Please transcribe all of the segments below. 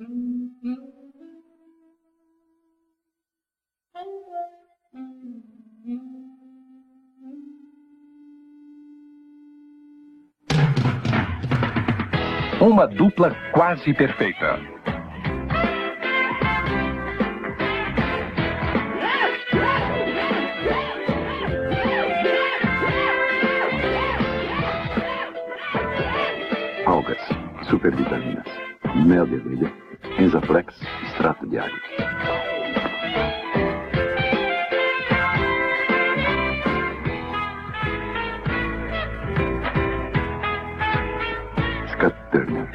Uma dupla quase perfeita. Algas, supervitaminas, mel de abelha, Enzaflex, extrato de água. Scott Turner.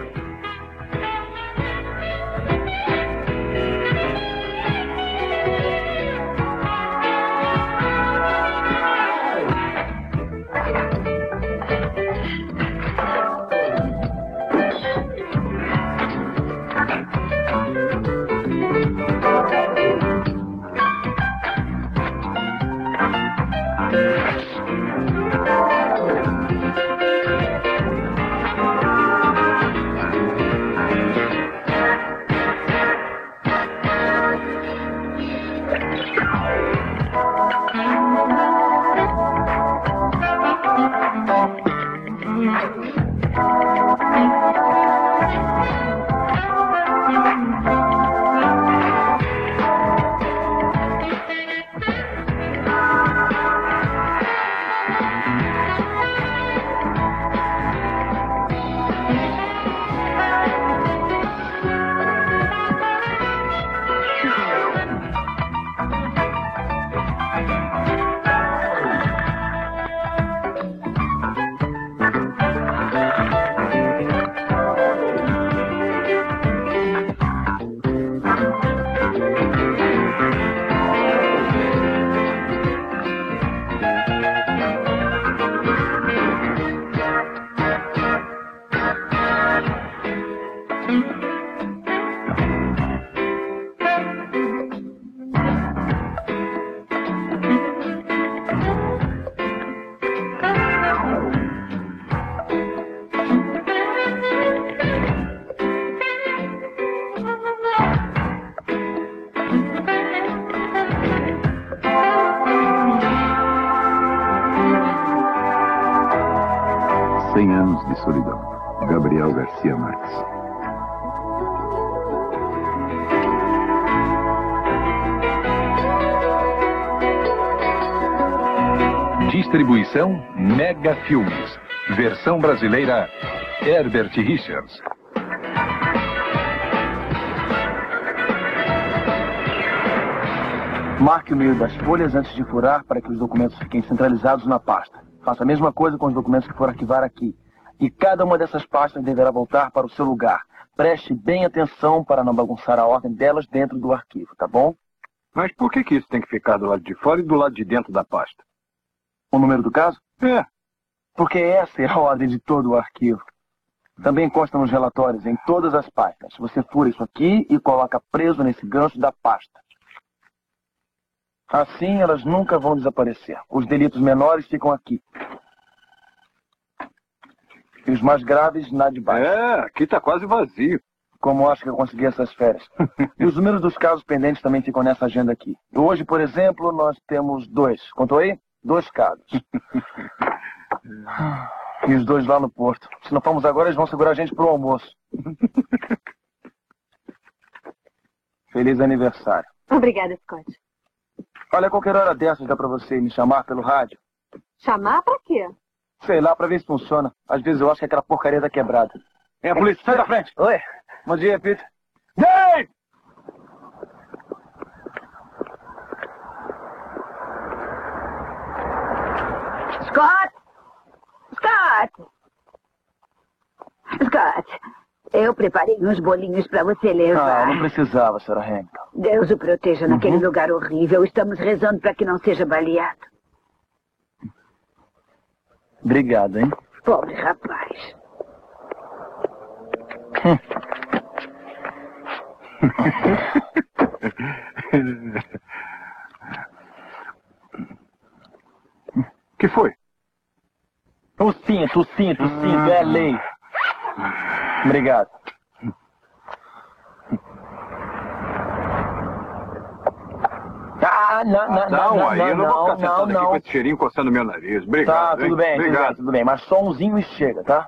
Anos de Solidão, Gabriel Garcia Marques. Distribuição Mega Filmes. Versão brasileira Herbert Richards. Marque o meio das folhas antes de furar para que os documentos fiquem centralizados na pasta. Faça a mesma coisa com os documentos que for arquivar aqui. E cada uma dessas pastas deverá voltar para o seu lugar. Preste bem atenção para não bagunçar a ordem delas dentro do arquivo, tá bom? Mas por que isso tem que ficar do lado de fora e do lado de dentro da pasta? O número do caso? É. Porque essa é a ordem de todo o arquivo. Também consta nos relatórios em todas as pastas. Você fura isso aqui e coloca preso nesse gancho da pasta. Assim elas nunca vão desaparecer. Os delitos menores ficam aqui. E os mais graves, na de baixo. É, aqui tá quase vazio. Como acho que eu consegui essas férias. E os números dos casos pendentes também ficam nessa agenda aqui. Hoje, por exemplo, nós temos 2. Contou aí? 2 casos. E os 2 lá no porto. Se não formos agora, eles vão segurar a gente pro almoço. Feliz aniversário. Obrigada, Scott. Olha, qualquer hora dessas dá pra você me chamar pelo rádio. Chamar pra quê? Sei lá, pra ver se funciona. Às vezes eu acho que aquela porcaria tá quebrada. É a polícia, sai da frente. Oi. Bom dia, Peter. Dave! Scott! Scott! Scott, eu preparei uns bolinhos pra você levar. Ah, não precisava, Sra. Hamilton. Deus o proteja naquele lugar horrível. Estamos rezando pra que não seja baleado. Obrigado, hein? Pobre rapaz. Que foi? O cinto, é lei. Obrigado. Não, aí eu não vou ficar sentado aqui com esse cheirinho coçando meu nariz. Obrigado, Tá, tudo bem, Obrigado. tudo bem. Mas só umzinho e chega, tá?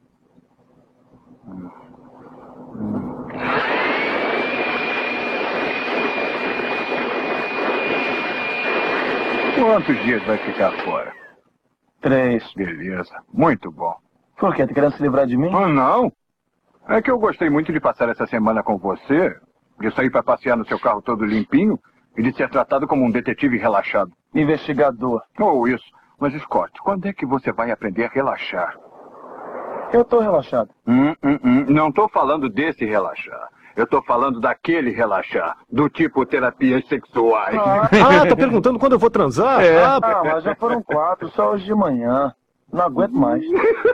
Quantos dias vai ficar fora? 3. Beleza, muito bom. Por quê? Tá querendo se livrar de mim? Ah, não. É que eu gostei muito de passar essa semana com você, de sair para passear no seu carro todo limpinho e de ser tratado como um detetive relaxado. Investigador. Ou isso. Mas, Scott, quando é que você vai aprender a relaxar? Eu tô relaxado. Não tô falando desse relaxar. Eu tô falando daquele relaxar, do tipo terapias sexuais. Tá perguntando quando eu vou transar? Ah, mas já foram 4, só hoje de manhã. Não aguento mais.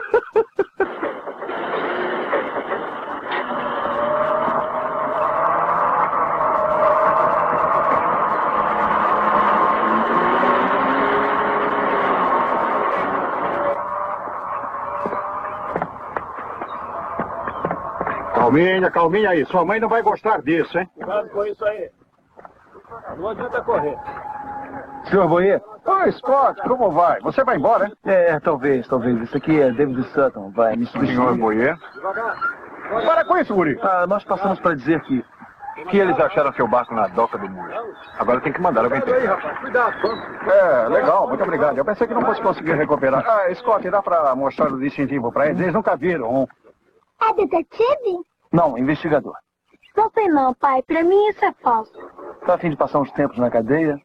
Calminha aí. Sua mãe não vai gostar disso, hein? Cuidado com isso aí. Não adianta correr. Senhor Boyer? Oi, Scott, como vai? Você vai embora, hein? Talvez. Isso aqui é David Sutton. Vai me substituir. Senhor Boyer? Para com isso, Guri. Nós passamos para dizer que Eles acharam seu barco na doca do muro. Agora tem que mandar alguém Cuidado aí, ter. rapaz. Cuidado, vamos. Legal, muito obrigado. Eu pensei que não fosse conseguir recuperar. Scott, dá pra mostrar o distintivo pra eles? Eles nunca viram. É detetive? Não, investigador. Não sei não, pai. Pra mim isso é falso. Tá a fim de passar uns tempos na cadeia?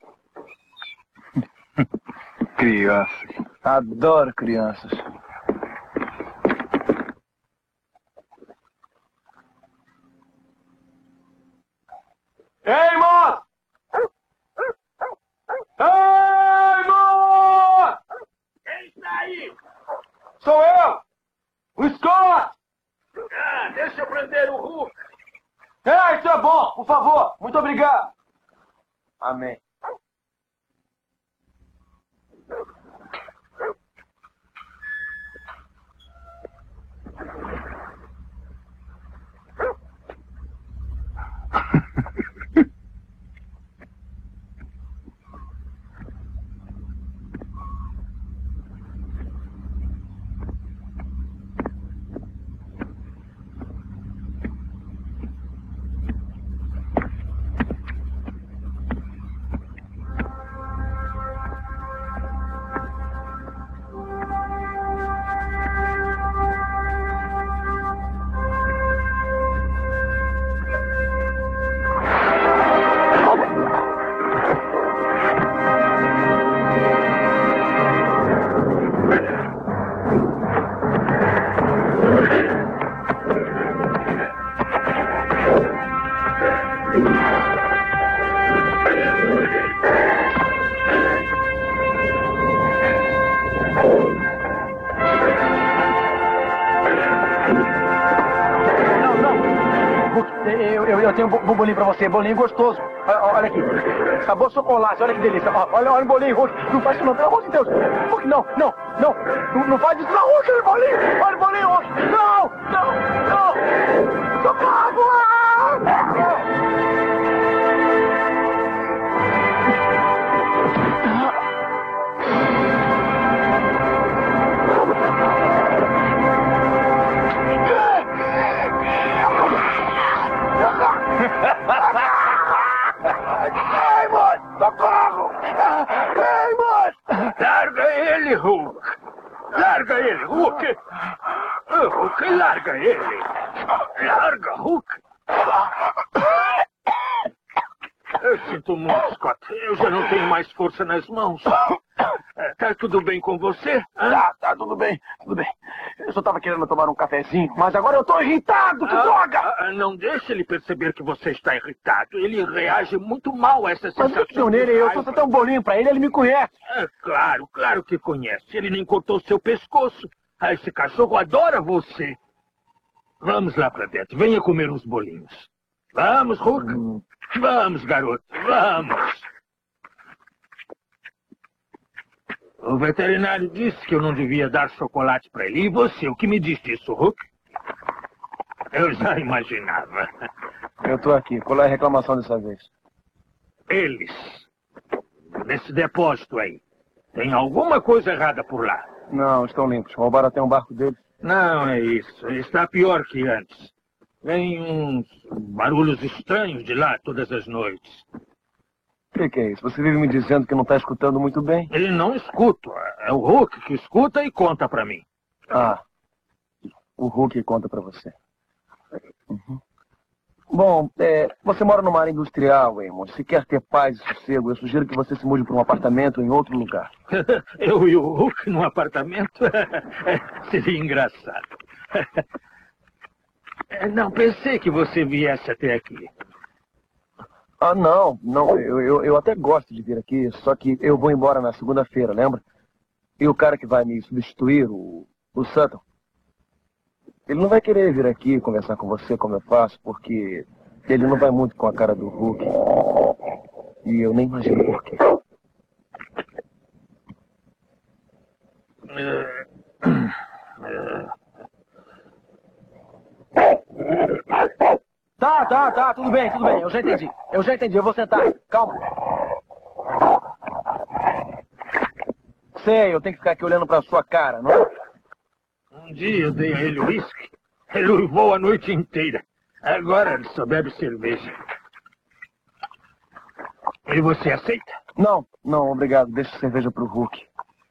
Crianças. Adoro crianças. Ei, moço! Ei, moço! Quem está aí? Sou eu! O Scott! Deixa eu prender o Hulk. Isso é bom, por favor. Muito obrigado. Amém. Eu tenho um bolinho pra você, bolinho gostoso. Olha aqui. Sabor chocolate, olha que delícia. Olha o bolinho, Hulk. Não faz isso não, pelo amor de Deus. Hulk, não faz isso não, Hulk, olha o bolinho. Olha o bolinho, Hulk. Não. Socorro! Socorro! Larga ele, Hulk! Larga ele, Hulk! Hulk, larga ele! Larga, Hulk! Eu sinto muito, Scott. Eu já não tenho mais força nas mãos. Tá tudo bem com você? Tá, tudo bem. Eu só tava querendo tomar um cafezinho, mas agora eu tô irritado, que droga! Não deixe ele perceber que você está irritado. Ele reage muito mal a essa Mas sensação. o que deu nele? Eu só tenho um bolinho pra ele me conhece. Claro que conhece. Ele nem cortou seu pescoço. Esse cachorro adora você. Vamos lá pra dentro. Venha comer uns bolinhos. Vamos, Hulk. Vamos, garoto. Vamos. O veterinário disse que eu não devia dar chocolate pra ele. E você, o que me diz disso, Hulk? Eu já imaginava. Eu tô aqui. Qual é a reclamação dessa vez? Eles. nesse depósito aí. Tem alguma coisa errada por lá. Não, estão limpos. Roubaram até um barco deles. Não é isso. Está pior que antes. Vem uns barulhos estranhos de lá todas as noites. O que é isso? Você vive me dizendo que não está escutando muito bem? Ele não escuta. É o Hulk que escuta e conta pra mim. Ah, o Hulk conta pra você. Uhum. Bom, você mora numa área industrial, Amos. Se quer ter paz e sossego, eu sugiro que você se mude para um apartamento em outro lugar. Eu e o Hulk num apartamento? Seria engraçado. Não pensei que você viesse até aqui. Ah, não. Eu até gosto de vir aqui, só que eu vou embora na segunda-feira, lembra? E o cara que vai me substituir, o Sutton, ele não vai querer vir aqui conversar com você como eu faço, porque ele não vai muito com a cara do Hulk. E eu nem imagino por quê. Tá, tudo bem. Eu já entendi, eu vou sentar. Calma. Sei, eu tenho que ficar aqui olhando pra sua cara, não é? Um dia eu dei a ele uísque. Ele uivou a noite inteira. Agora ele só bebe cerveja. E você aceita? Não, obrigado. Deixa a cerveja pro Hulk.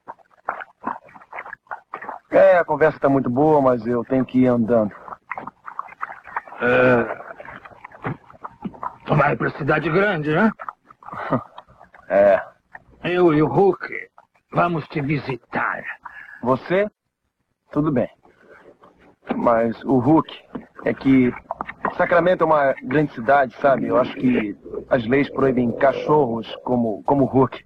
A conversa tá muito boa, mas eu tenho que ir andando. Vai pra cidade grande, né? Eu e o Hulk vamos te visitar. Você? Tudo bem. Mas o Hulk é que Sacramento é uma grande cidade, sabe? Eu acho que as leis proíbem cachorros como o Hulk.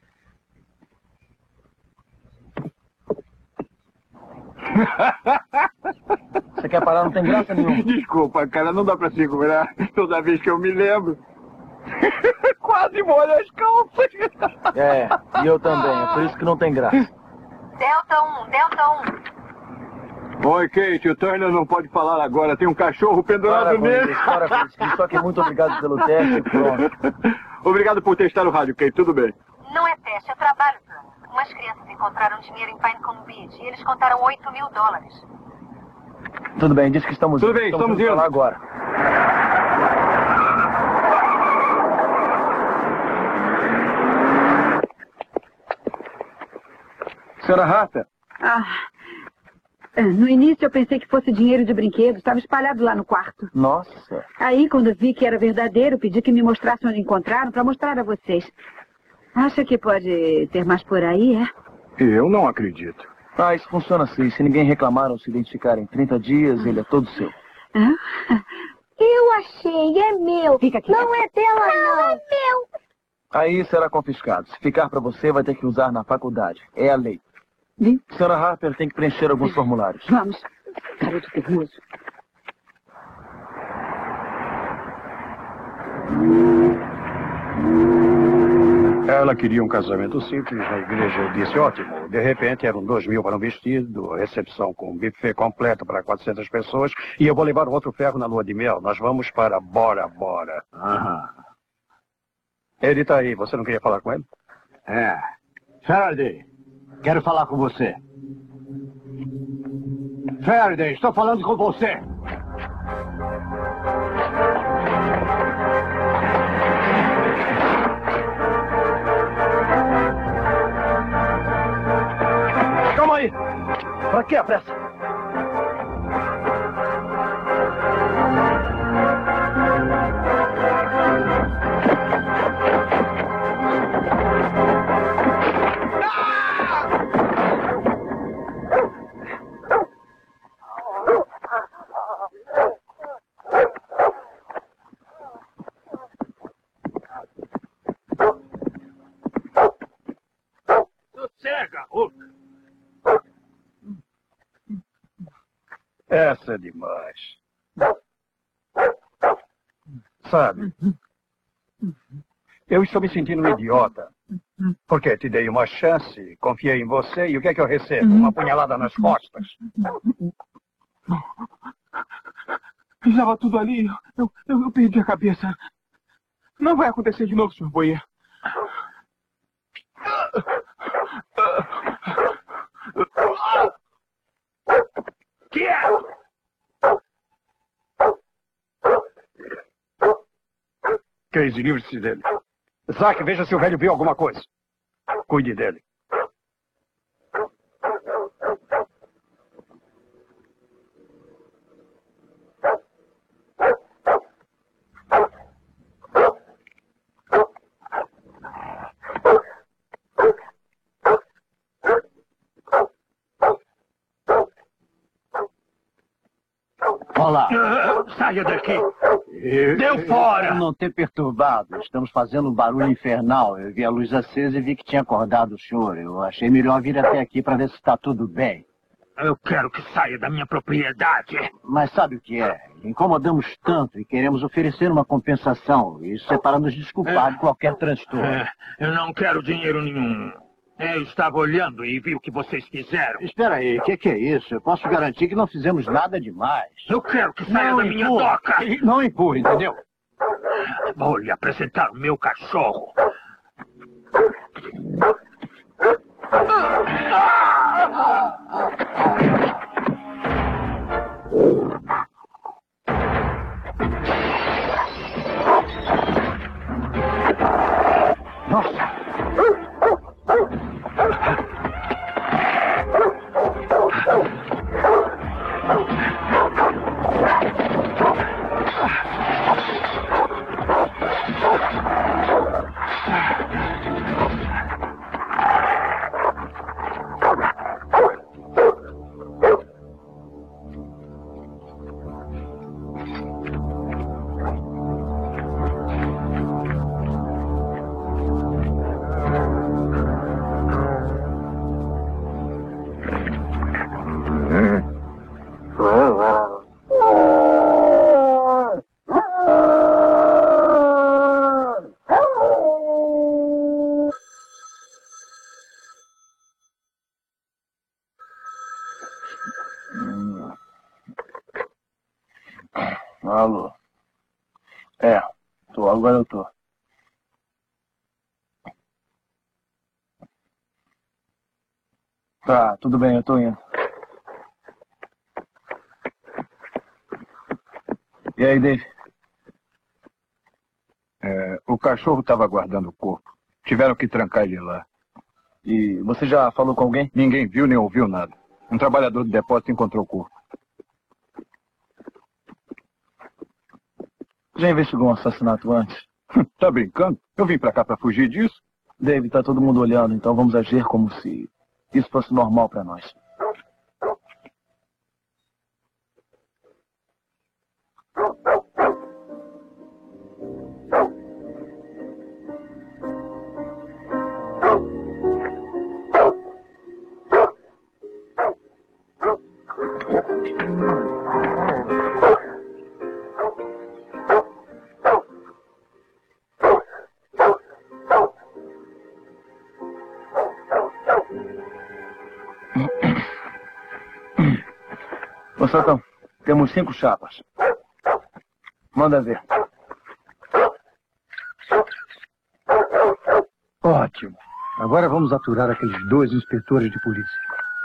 Você quer parar? Não tem graça nenhuma. Desculpa, cara, não dá pra segurar toda vez que eu me lembro. Quase molho as calças. E eu também. É por isso que não tem graça. Delta 1. Oi, Kate, o Turner não pode falar agora. Tem um cachorro pendurado nele. Para com isso. Só que muito obrigado pelo teste. Pronto. Obrigado por testar o rádio, Kate. Tudo bem. Não é teste, é trabalho, Turner. Umas crianças encontraram dinheiro em Pinecone Beach e eles contaram $8.000. Tudo bem, diz que estamos indo. Tudo bem, estamos indo. Lá agora. Senhora Harper? No início eu pensei que fosse dinheiro de brinquedo. Estava espalhado lá no quarto. Nossa. Aí, quando vi que era verdadeiro, pedi que me mostrassem onde encontraram para mostrar a vocês. Acha que pode ter mais por aí, é? Eu não acredito. Isso funciona assim. Se ninguém reclamar ou se identificar em 30 dias, ele é todo seu. Eu achei, é meu. Fica aqui. Não é dela, não. É meu. Aí será confiscado. Se ficar para você, vai ter que usar na faculdade. É a lei. Senhora Harper tem que preencher alguns formulários. Vamos. Garoto terroso. Ela queria um casamento simples na igreja. Eu disse, ótimo. De repente, eram 2.000 para um vestido, recepção com buffet completo para 400 pessoas, e eu vou levar outro ferro na lua de mel. Nós vamos para Bora Bora. Ele está aí. Você não queria falar com ele? Faraday, quero falar com você. Faraday, estou falando com você. Calma aí. Pra que a pressa? Sossega, Hulk. Essa é demais. Sabe, eu estou me sentindo um idiota. Porque te dei uma chance, confiei em você, e o que é que eu recebo? Uma punhalada nas costas. Estava tudo ali. Eu perdi a cabeça. Não vai acontecer de novo, Sr. Boyer. Casey, livre-se dele. Zack, veja se o velho viu alguma coisa. Cuide dele. Olá. Saia daqui. Deu fora. Não ter perturbado. Estamos fazendo um barulho infernal. Eu vi a luz acesa e vi que tinha acordado o senhor. Eu achei melhor vir até aqui para ver se está tudo bem. Eu quero que saia da minha propriedade. Mas sabe o que é? Incomodamos tanto e queremos oferecer uma compensação. Isso é para nos desculpar de qualquer transtorno. Eu não quero dinheiro nenhum. Eu estava olhando e vi o que vocês fizeram. Espera aí, o que é isso? Eu posso garantir que não fizemos nada demais. Eu quero que saia da minha doca. Não empurre, entendeu? Vou lhe apresentar o meu cachorro. Nossa! Alô? Agora eu tô. Tá, tudo bem, eu tô indo. E aí, Dave? O cachorro estava guardando o corpo. Tiveram que trancar ele lá. E você já falou com alguém? Ninguém viu nem ouviu nada. Um trabalhador do depósito encontrou o corpo. Já investigou um assassinato antes? Tá brincando? Eu vim pra cá pra fugir disso? Dave, tá todo mundo olhando, então vamos agir como se isso fosse normal pra nós. Satão, temos 5 chapas. Manda ver. Ótimo. Agora vamos aturar aqueles 2 inspetores de polícia.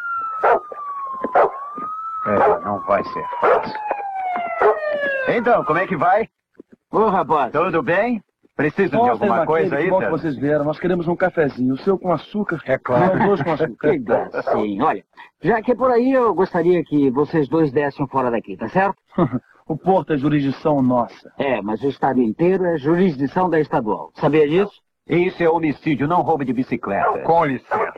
Não vai ser fácil. Então, como é que vai? Ô, rapaz. Tudo bem? Precisa de alguma coisa aí, que bom que vocês vieram. Nós queremos um cafezinho. O seu com açúcar? É claro. Nós 2 com açúcar. Que gracinha. Olha, já que é por aí, eu gostaria que vocês 2 dessem fora daqui, tá certo? O porto é jurisdição nossa. Mas o estado inteiro é jurisdição da estadual. Sabia disso? Isso é homicídio, não roubo de bicicleta. Com licença.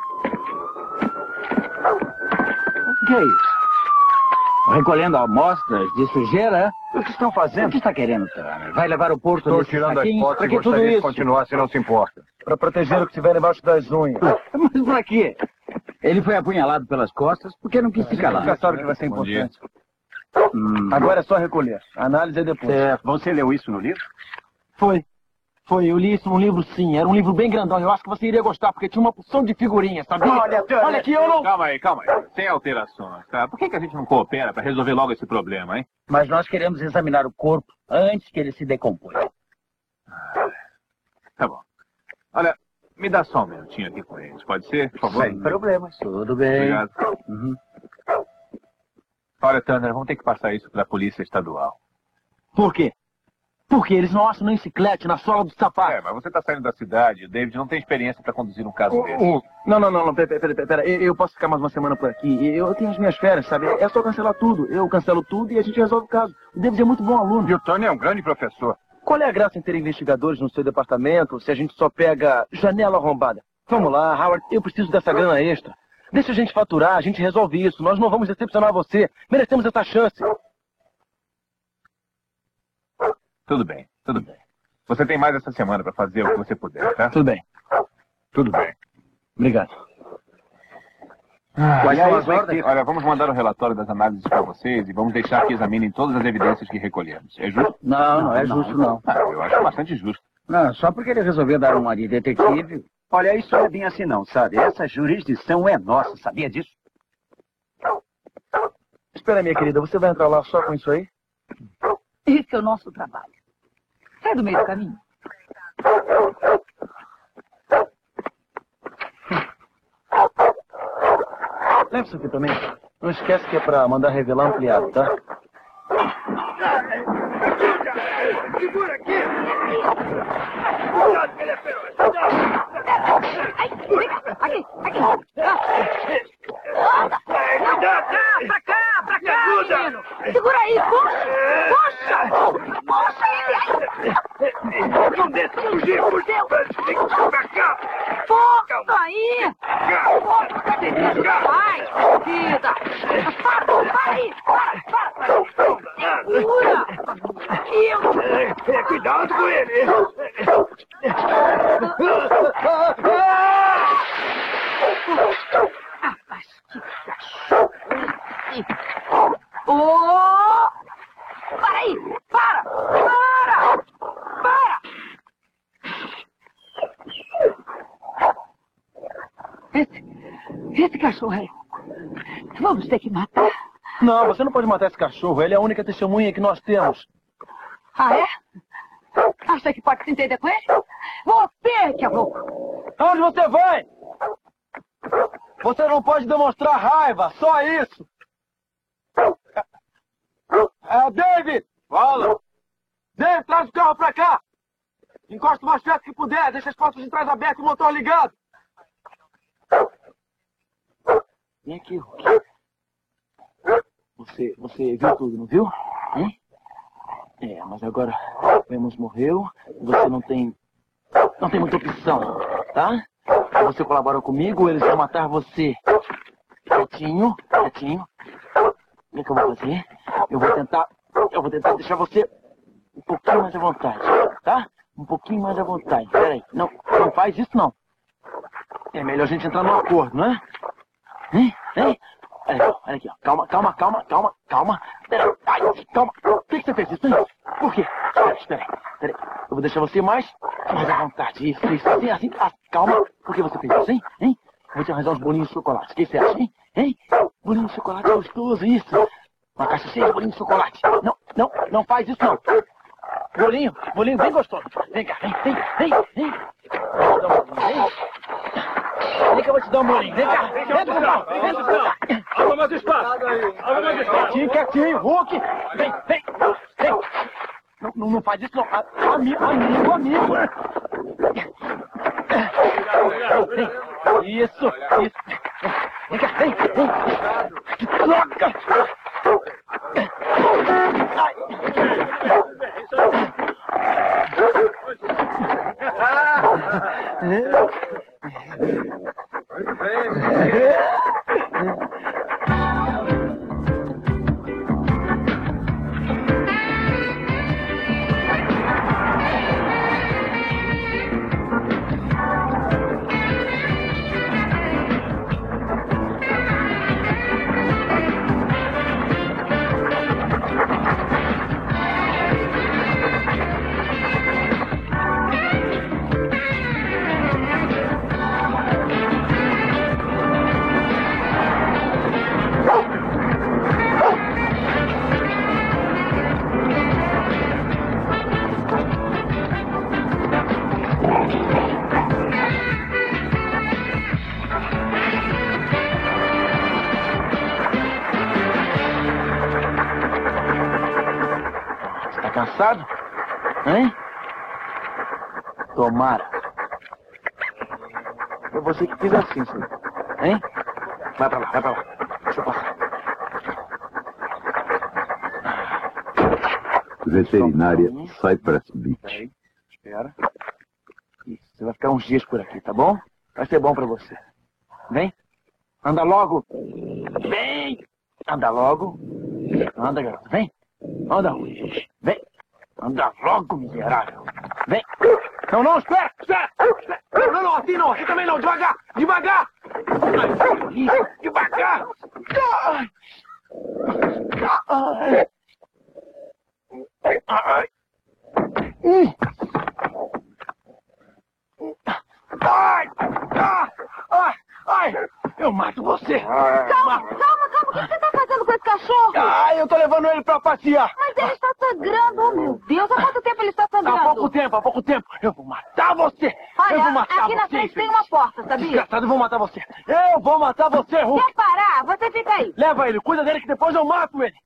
O que é isso? Recolhendo amostras de sujeira? O que estão fazendo? O que está querendo, Turner? Vai levar o porto Estou desses tirando as saquinhos? fotos Pra e que tudo gostaria de isso? continuar, se não se importa. Para proteger o que tiver embaixo das unhas. Mas pra quê? Ele foi apunhalado pelas costas porque não quis ficar lá. Nunca sabe que vai ser importante. Agora é só recolher. A análise é depois. Você leu isso no livro? Foi, eu li isso num livro sim. Era um livro bem grandão. Eu acho que você iria gostar, porque tinha uma porção de figurinhas, sabia? Olha aqui, eu não... Calma aí. Sem alterações, tá? Por que a gente não coopera para resolver logo esse problema, hein? Mas nós queremos examinar o corpo antes que ele se decomponha. Tá bom. Olha, me dá só um minutinho aqui com eles, pode ser? Por favor? Sem problemas. Tudo bem. Obrigado. Olha, Turner, vamos ter que passar isso para a polícia estadual. Por quê? Por quê? Eles não acham nem chiclete na sola do sapato. Mas você tá saindo da cidade. O David não tem experiência para conduzir um caso desse. Não. Pera. Eu posso ficar mais uma semana por aqui. Eu tenho as minhas férias, sabe? É só cancelar tudo. Eu cancelo tudo e a gente resolve o caso. O David é muito bom aluno. E o Tony é um grande professor. Qual é a graça em ter investigadores no seu departamento se a gente só pega janela arrombada? Vamos lá, Howard, eu preciso dessa grana extra. Deixa a gente faturar, a gente resolve isso. Nós não vamos decepcionar você. Merecemos essa chance. Tudo bem. Você tem mais essa semana para fazer o que você puder, tá? Tudo bem. Obrigado. Olha, vamos mandar o relatório das análises para vocês e vamos deixar que examinem todas as evidências que recolhemos. É justo? Não é justo, não. Eu acho bastante justo. Não, só porque ele resolveu dar uma de detetive. Olha, isso não é bem assim não, sabe? Essa jurisdição é nossa, sabia disso? Espera, minha querida, você vai entrar lá só com isso aí? Esse é o nosso trabalho. Sai do meio do caminho. Leva isso aqui também. Não esquece que é pra mandar revelar ampliado, tá? Segura aqui! Cuidado que ele é feroz! Aqui! Cuidado! Pra cá, menino! Segura aí, puxa ele! Não deixa fugir, por Deus! Pra cá! Força aí! Força, cadê? Vai, vida! Para aí! Para! Segura! Cuidado com ele! Mas que cachorro! Oh! Para aí! Para! Esse cachorro aí. Vamos ter que matar. Não, você não pode matar esse cachorro. Ele é a única testemunha que nós temos. Ah, é? Acha que pode se entender com ele? Você que é louco! Aonde você vai? Você não pode demonstrar raiva, só isso! David! Fala! David, traz o carro pra cá! Encosta o mais perto que puder, deixa as portas de trás abertas e o motor ligado! Vem aqui, Hulk. Você viu tudo, não viu? Hein? Mas agora o Amos morreu e você não tem muita opção, tá? Você colabora comigo, eles vão matar você. Quietinho. O que eu vou fazer? Eu vou tentar deixar você um pouquinho mais à vontade, tá? Um pouquinho mais à vontade. Peraí, não faz isso não. É melhor a gente entrar num acordo, não é? Hein? Olha aqui, ó. Calma. Peraí, calma. Por que você fez isso, hein? Por quê? Espera aí. Eu vou deixar você mais à vontade. Isso. Assim. Calma. Por que você fez isso, hein? Eu vou te arranjar uns bolinhos de chocolate. O que você acha, hein? Bolinho de chocolate gostoso, isso. Uma caixa cheia de bolinho de chocolate. Não faz isso, não. Bolinho bem gostoso. Vem cá, vem. Vem que eu vou te dar um bolinho. Vem cá. Entra. Alma mais espaço. Quietinho, Hulk. Vem. Não faz isso, não. Amigo. Isso. Vem cá, vem. Que troca. Cansado? Hein? Tomara. Foi você que fez assim, senhor. Hein? Vai pra lá, vai pra lá. Deixa eu passar. Veterinária Cypress Beach. Peraí, espera. Isso, você vai ficar uns dias por aqui, tá bom? Vai ser bom pra você. Vem. Anda logo. Vem. Anda logo. Anda, garoto. Vem. Anda. Vem. Anda logo, miserável. Vem. Não, não, espera. Espera. Não, não, não, assim não. Assim também não. Devagar. Devagar. Ai, devagar. Ai. Ai. Ai. Ai! Ai! Ai! Eu mato você! Calma! O que você tá fazendo com esse cachorro? Ah, eu tô levando ele pra passear! Mas ele está sangrando! Oh, meu Deus! Há quanto tempo ele está sangrando? Há pouco tempo! Eu vou matar você! Olha, eu vou matar aqui na frente tem uma porta, sabia? Desgraçado, eu vou matar você! Eu vou matar você, Hulk! Quer parar? Você fica aí! Leva ele, cuida dele que depois eu mato ele!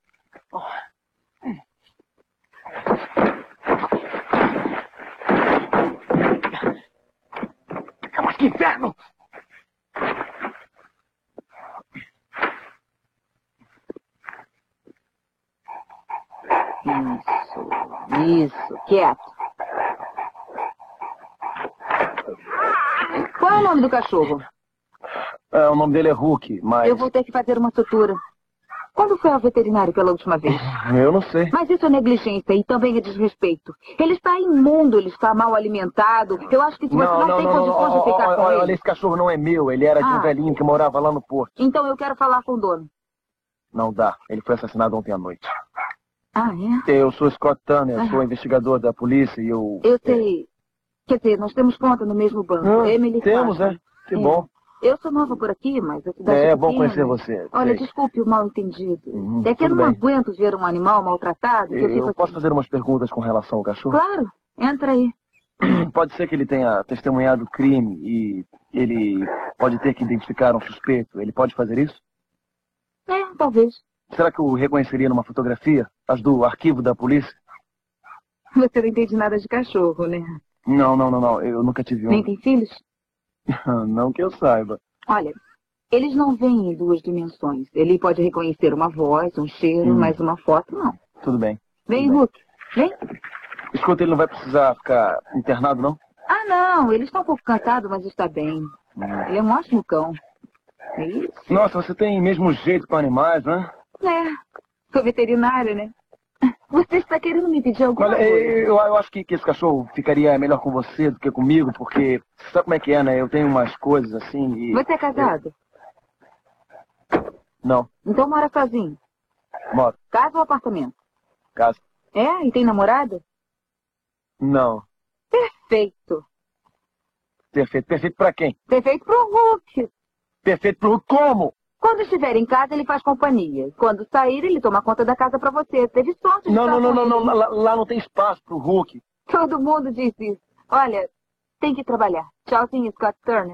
Mas que inferno! Isso, quieto. Qual é o nome do cachorro? O nome dele é Hulk, mas... Eu vou ter que fazer uma sutura. Quando foi ao veterinário pela última vez? Eu não sei. Mas isso é negligência e também é desrespeito. Ele está imundo, ele está mal alimentado. Eu acho que se você não tem condições de ficar com ele... Olha, esse cachorro não é meu. Ele era de um velhinho que morava lá no porto. Então eu quero falar com o dono. Não dá. Ele foi assassinado ontem à noite. Ah, é? Eu sou Scott Turner, sou investigador da polícia e eu... Eu sei. Quer dizer, nós temos conta no mesmo banco. Emily temos, Carson. né? Que bom. Eu sou nova por aqui, mas a cidade É é bom pequena. conhecer você. Olha, sei. desculpe o mal entendido. É que eu tudo não bem. aguento ver um animal maltratado. Que eu fico Posso fazer umas perguntas com relação ao cachorro? Claro, entra aí. Pode ser que ele tenha testemunhado o crime e ele pode ter que identificar um suspeito. Ele pode fazer isso? É, talvez. Será que eu reconheceria numa fotografia? As do arquivo da polícia? Você não entende nada de cachorro, né? Não. Eu nunca tive um. Nem tem filhos? Não que eu saiba. Olha, eles não vêm em duas dimensões. Ele pode reconhecer uma voz, um cheiro, mas uma foto não. Tudo bem. Vem, Hulk. Vem. Escuta, ele não vai precisar ficar internado, não? Ah, não. Ele está um pouco cansado, mas está bem. Ele é um ótimo cão. É isso? Nossa, você tem mesmo jeito com animais, né? É. Sou veterinária, né? Você está querendo me pedir alguma Olha, coisa? eu acho que esse cachorro ficaria melhor com você do que comigo, porque sabe como é que é, né? Eu tenho umas coisas assim e... Você é casado? Não. Então mora sozinho? Moro. Casa ou apartamento? Casa. É? E tem namorada? Não. Perfeito. Perfeito. Perfeito pra quem? Perfeito pro Hulk. Perfeito pro Hulk como? Quando estiver em casa, ele faz companhia. Quando sair, ele toma conta da casa pra você. Teve sorte de Não. estar com ele. Lá não tem espaço pro Hulk. Todo mundo diz isso. Olha, tem que trabalhar. Tchauzinho, Scott Turner.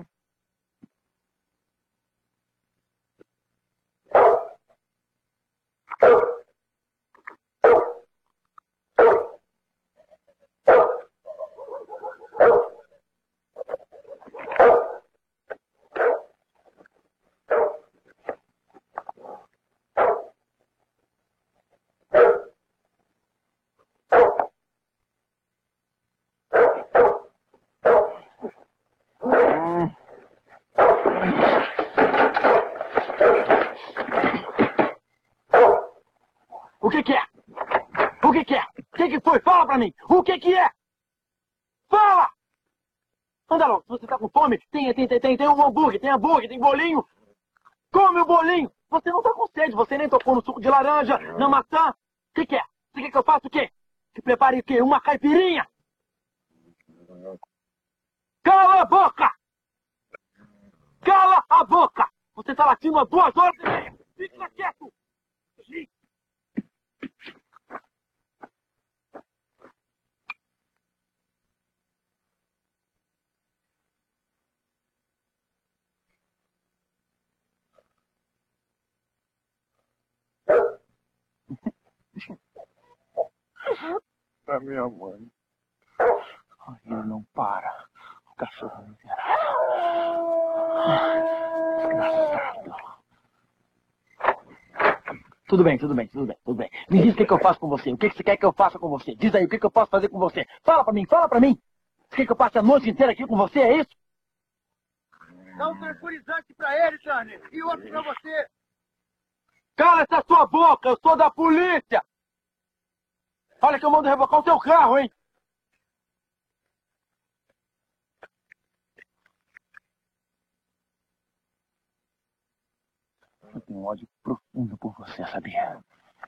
O que é? O que é? O que foi? Fala pra mim! O que é? Fala! Anda logo, se você tá com fome, tem um hambúrguer, tem bolinho. Come o bolinho! Você não tá com sede, você nem tocou no suco de laranja, na maçã. O que é? Você quer que eu faça o quê? Que prepare o quê? Uma caipirinha? Cala a boca! Cala a boca! Você tá latindo há 2 horas e meia! Fica quieto! A minha mãe. ele não para. O cachorro miserável. Desgraçado. Tudo bem. Me diz o que eu faço com você. O que você quer que eu faça com você? Diz aí, o que eu posso fazer com você? Fala pra mim. Você quer que eu passe a noite inteira aqui com você, é isso? Dá um tranquilizante pra ele, Turner. E outro pra você. Cala essa sua boca, eu sou da polícia! Olha que eu mando revocar o teu carro, hein? Eu tenho um ódio profundo por você, sabia?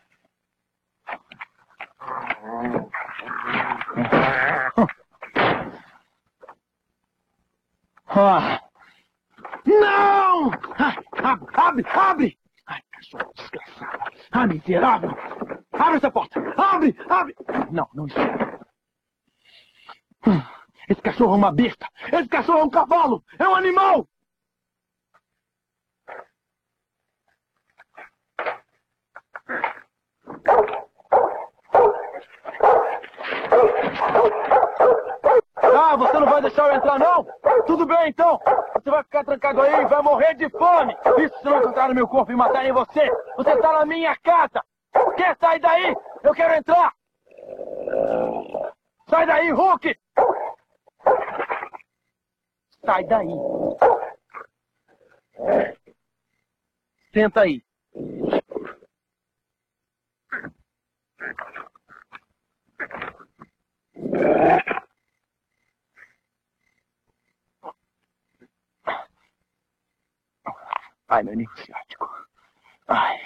Não! Abre! Ai, cachorro desgraçado! Ah, miserável! Abre essa porta! Abre! Não espera. Esse cachorro é uma besta! Esse cachorro é um cavalo! É um animal! Ah, você não vai deixar eu entrar, não? Tudo bem, então. Você vai ficar trancado aí e vai morrer de fome. Isso se não encontrar no meu corpo e matarem você. Você está na minha casa. Quer sair daí? Eu quero entrar. Sai daí, Hulk! Sai daí. Senta aí. Ai, meu nervo ciático. Ai.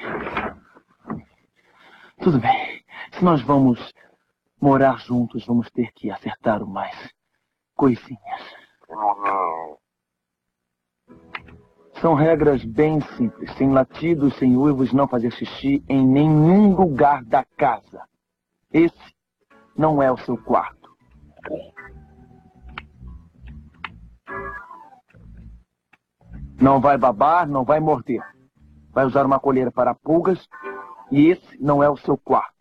Tudo bem. Se nós vamos morar juntos, vamos ter que acertar umas coisinhas. São regras bem simples. Sem latidos, sem uivos, não fazer xixi em nenhum lugar da casa. Esse não é o seu quarto. Não vai babar, não vai morder. Vai usar uma colheira para pulgas e esse não é o seu quarto.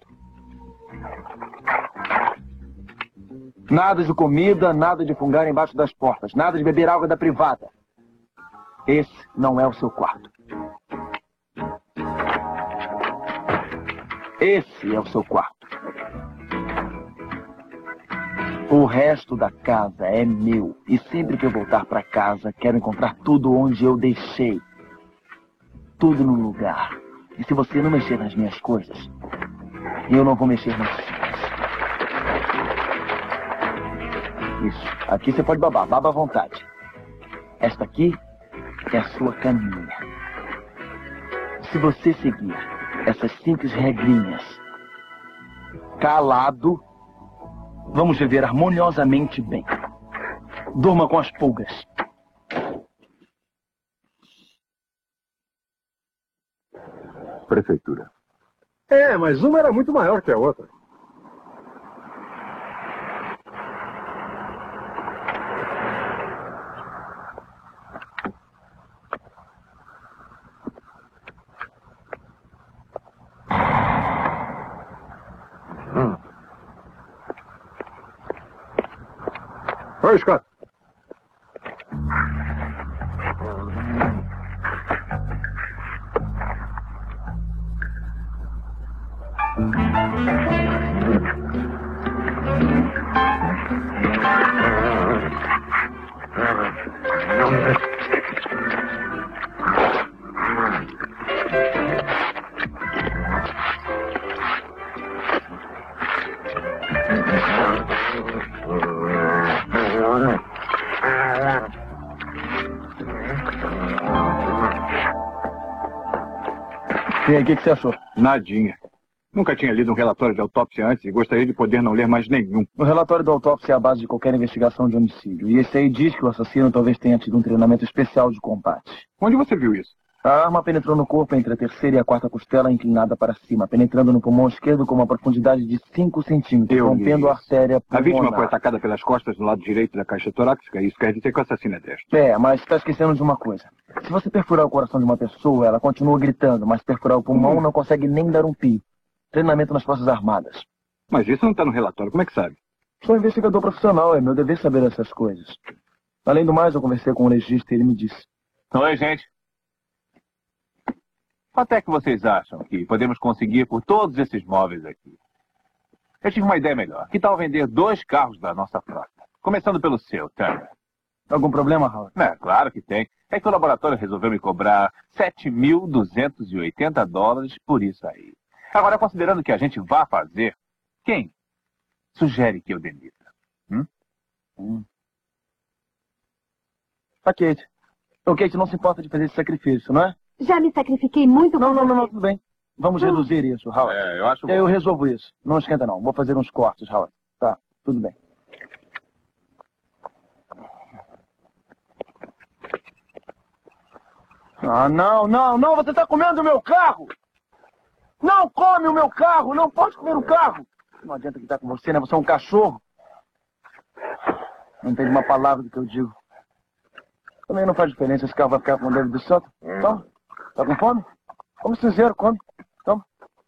Nada de comida, nada de fungar embaixo das portas, nada de beber água da privada. Esse não é o seu quarto. Esse é o seu quarto. O resto da casa é meu. E sempre que eu voltar para casa, quero encontrar tudo onde eu deixei. Tudo no lugar. E se você não mexer nas minhas coisas, eu não vou mexer nas suas. Isso. Aqui você pode babar. Baba à vontade. Esta aqui é a sua caminha. Se você seguir essas simples regrinhas, calado, vamos viver harmoniosamente bem. Durma com as pulgas. Prefeitura. É, mas uma era muito maior que a outra. Oi, Scott. E aí, o que você achou? Nadinha. Nunca tinha lido um relatório de autópsia antes e gostaria de poder não ler mais nenhum. O relatório da autópsia é a base de qualquer investigação de homicídio. E esse aí diz que o assassino talvez tenha tido um treinamento especial de combate. Onde você viu isso? A arma penetrou no corpo entre a terceira e a quarta costela inclinada para cima, penetrando no pulmão esquerdo com uma profundidade de 5 centímetros, rompendo a artéria pulmonar. A vítima foi atacada pelas costas do lado direito da caixa torácica. Isso quer dizer que o assassino é destro. É, mas está esquecendo de uma coisa. Se você perfurar o coração de uma pessoa, ela continua gritando, mas perfurar o pulmão não consegue nem dar um pio. Treinamento nas Forças Armadas. Mas isso não está no relatório. Como é que sabe? Sou investigador profissional, é meu dever saber essas coisas. Além do mais, eu conversei com o legista e ele me disse. Oi, gente. Quanto é que vocês acham que podemos conseguir por todos esses móveis aqui? Eu tive uma ideia melhor. Que tal vender 2 carros da nossa frota? Começando pelo seu, Turner. Algum problema, Howard? Claro que tem. É que o laboratório resolveu me cobrar $7.280 por isso aí. Agora, considerando que a gente vai fazer, quem sugere que eu demita? A Kate. O Kate não se importa de fazer esse sacrifício, não é? Já me sacrifiquei muito. Não, tudo bem. Vamos reduzir isso, Howard. Eu acho bom. Eu resolvo isso. Não esquenta, não. Vou fazer uns cortes, Howard. Tá, tudo bem. Ah, não. Você está comendo o meu carro. Não come o meu carro. Não pode comer o carro. Não adianta que tá com você, né? Você é um cachorro. Não entende uma palavra do que eu digo. Também não faz diferença. Esse carro vai ficar com o David do Santo. Toma. Tá com fome? Come cinzeiro, come. Toma.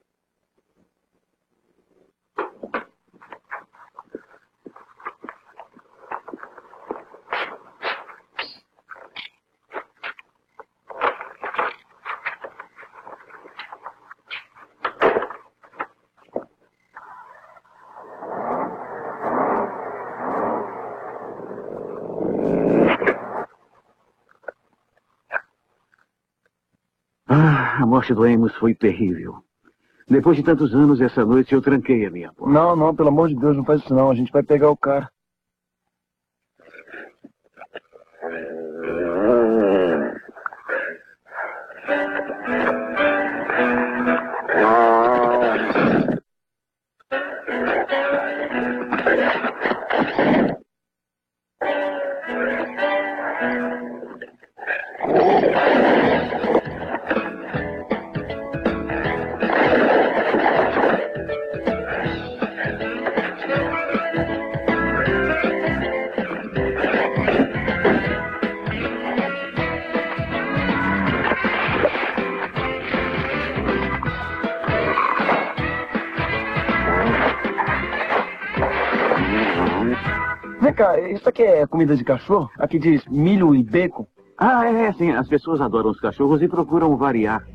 A morte do Amos foi terrível. Depois de tantos anos, essa noite eu tranquei a minha porta. Não, pelo amor de Deus, não faz isso não. A gente vai pegar o cara. Vem cá, isso aqui é comida de cachorro? Aqui diz milho e bacon. Sim. As pessoas adoram os cachorros e procuram variar.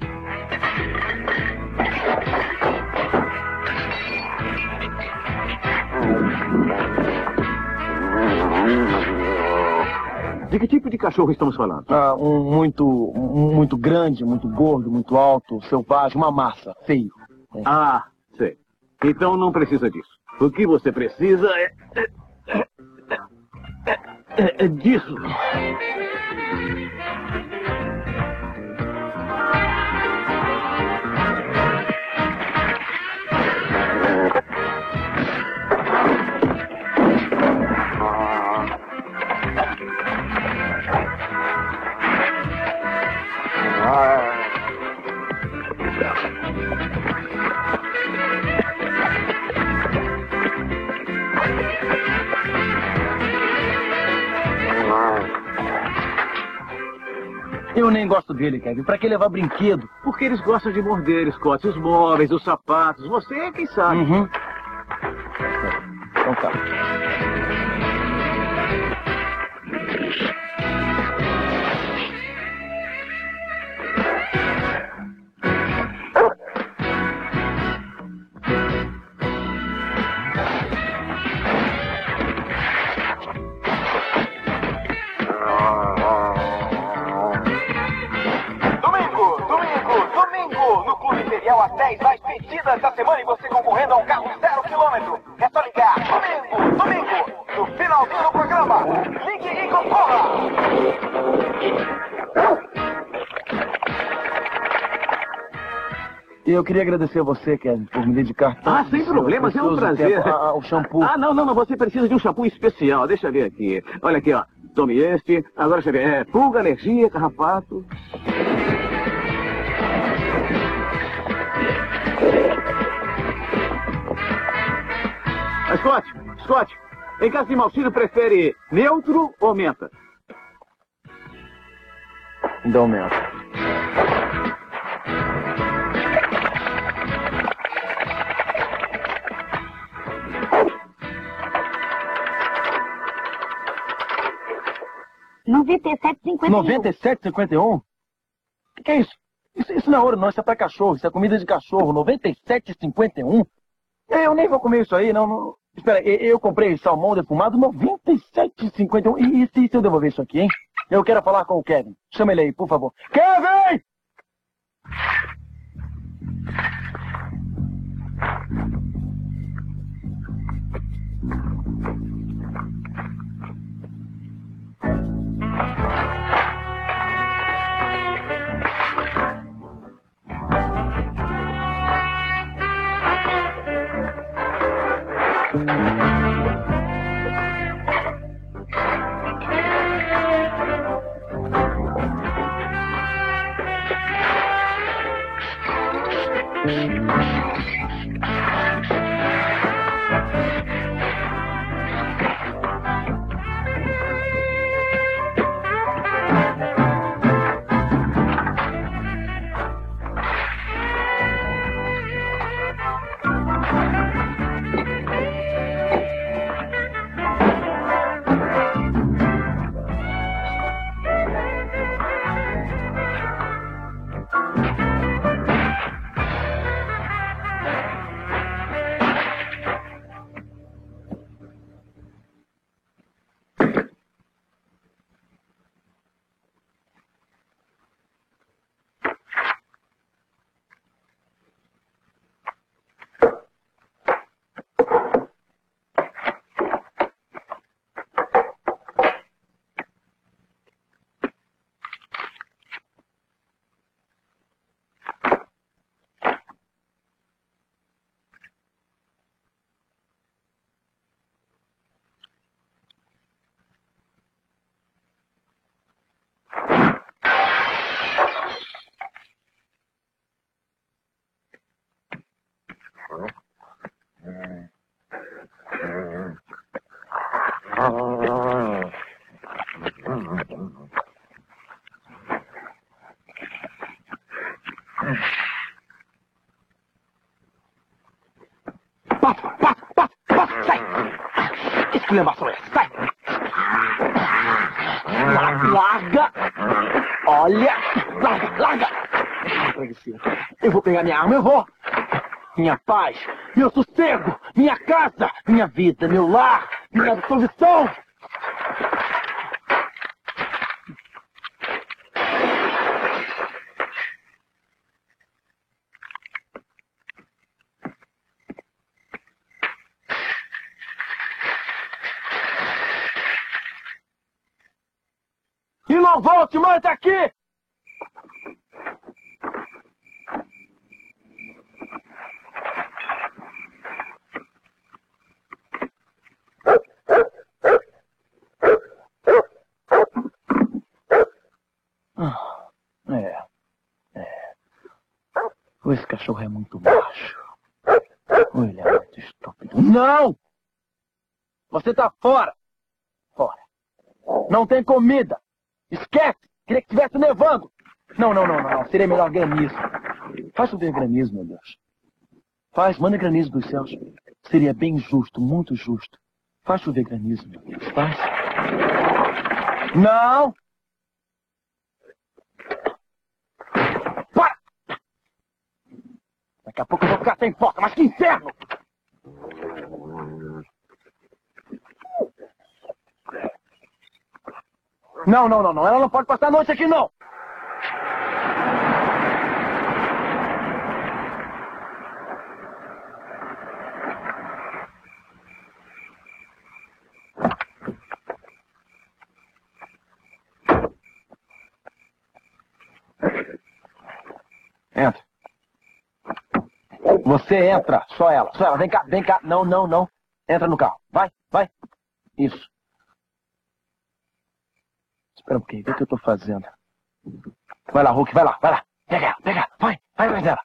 De que tipo de cachorro estamos falando? Um muito grande, muito gordo, muito alto, selvagem, uma massa, feio. Sei. Então não precisa disso. O que você precisa é disso. Eu nem gosto dele, Kevin. Pra que levar brinquedo? Porque eles gostam de morder, Scott. Os móveis, os sapatos. Você é quem sabe. Então tá. As 10 mais pedidas da semana e você concorrendo a um carro 0 km. É só ligar. Domingo, no finalzinho do programa. Ligue e concorra. E eu queria agradecer a você, Kevin, por me dedicar tanto. Sem problemas, é um prazer. O shampoo. Não, você precisa de um shampoo especial. Deixa eu ver aqui. Olha aqui, ó. Tome este. Agora deixa eu ver. Pulga, alergia, carrapato. Scott, em caso de mau cheiro, prefere neutro ou menta? Então, menta. 97,51. 97,51? O que é isso? Isso não é ouro, não. Isso é pra cachorro. Isso é comida de cachorro. 97,51? Eu nem vou comer isso aí, não. Espera, eu comprei salmão defumado 97,51. E se eu devolver isso aqui, hein? Eu quero falar com o Kevin. Chama ele aí, por favor. Kevin! Sai! Que esculhambação é essa? Sai! Larga! Olha! Larga! Eu vou pegar minha arma, eu vou! Minha paz, meu sossego, minha casa, minha vida, meu lar, minha absolvição! E não volte mais aqui! Esse cachorro é muito macho. Ele é muito estúpido. Não! Você tá fora! Fora. Não tem comida! Esquece! Queria que estivesse nevando! Não. Seria melhor granizo. Faz chover granizo, meu Deus. Manda granizo dos céus. Seria bem justo, muito justo. Faz chover granizo, meu Deus. Faz. Não! Para! Daqui a pouco eu vou ficar sem foca, mas que inferno! Não. Ela não pode passar a noite aqui, não! Entra. Você entra. Só ela. Vem cá. Não. Entra no carro. Vai. Isso. Espera um pouquinho. Vê o que eu tô fazendo. Vai lá, Hulk. Vai lá. Pega ela. Vai mais ela.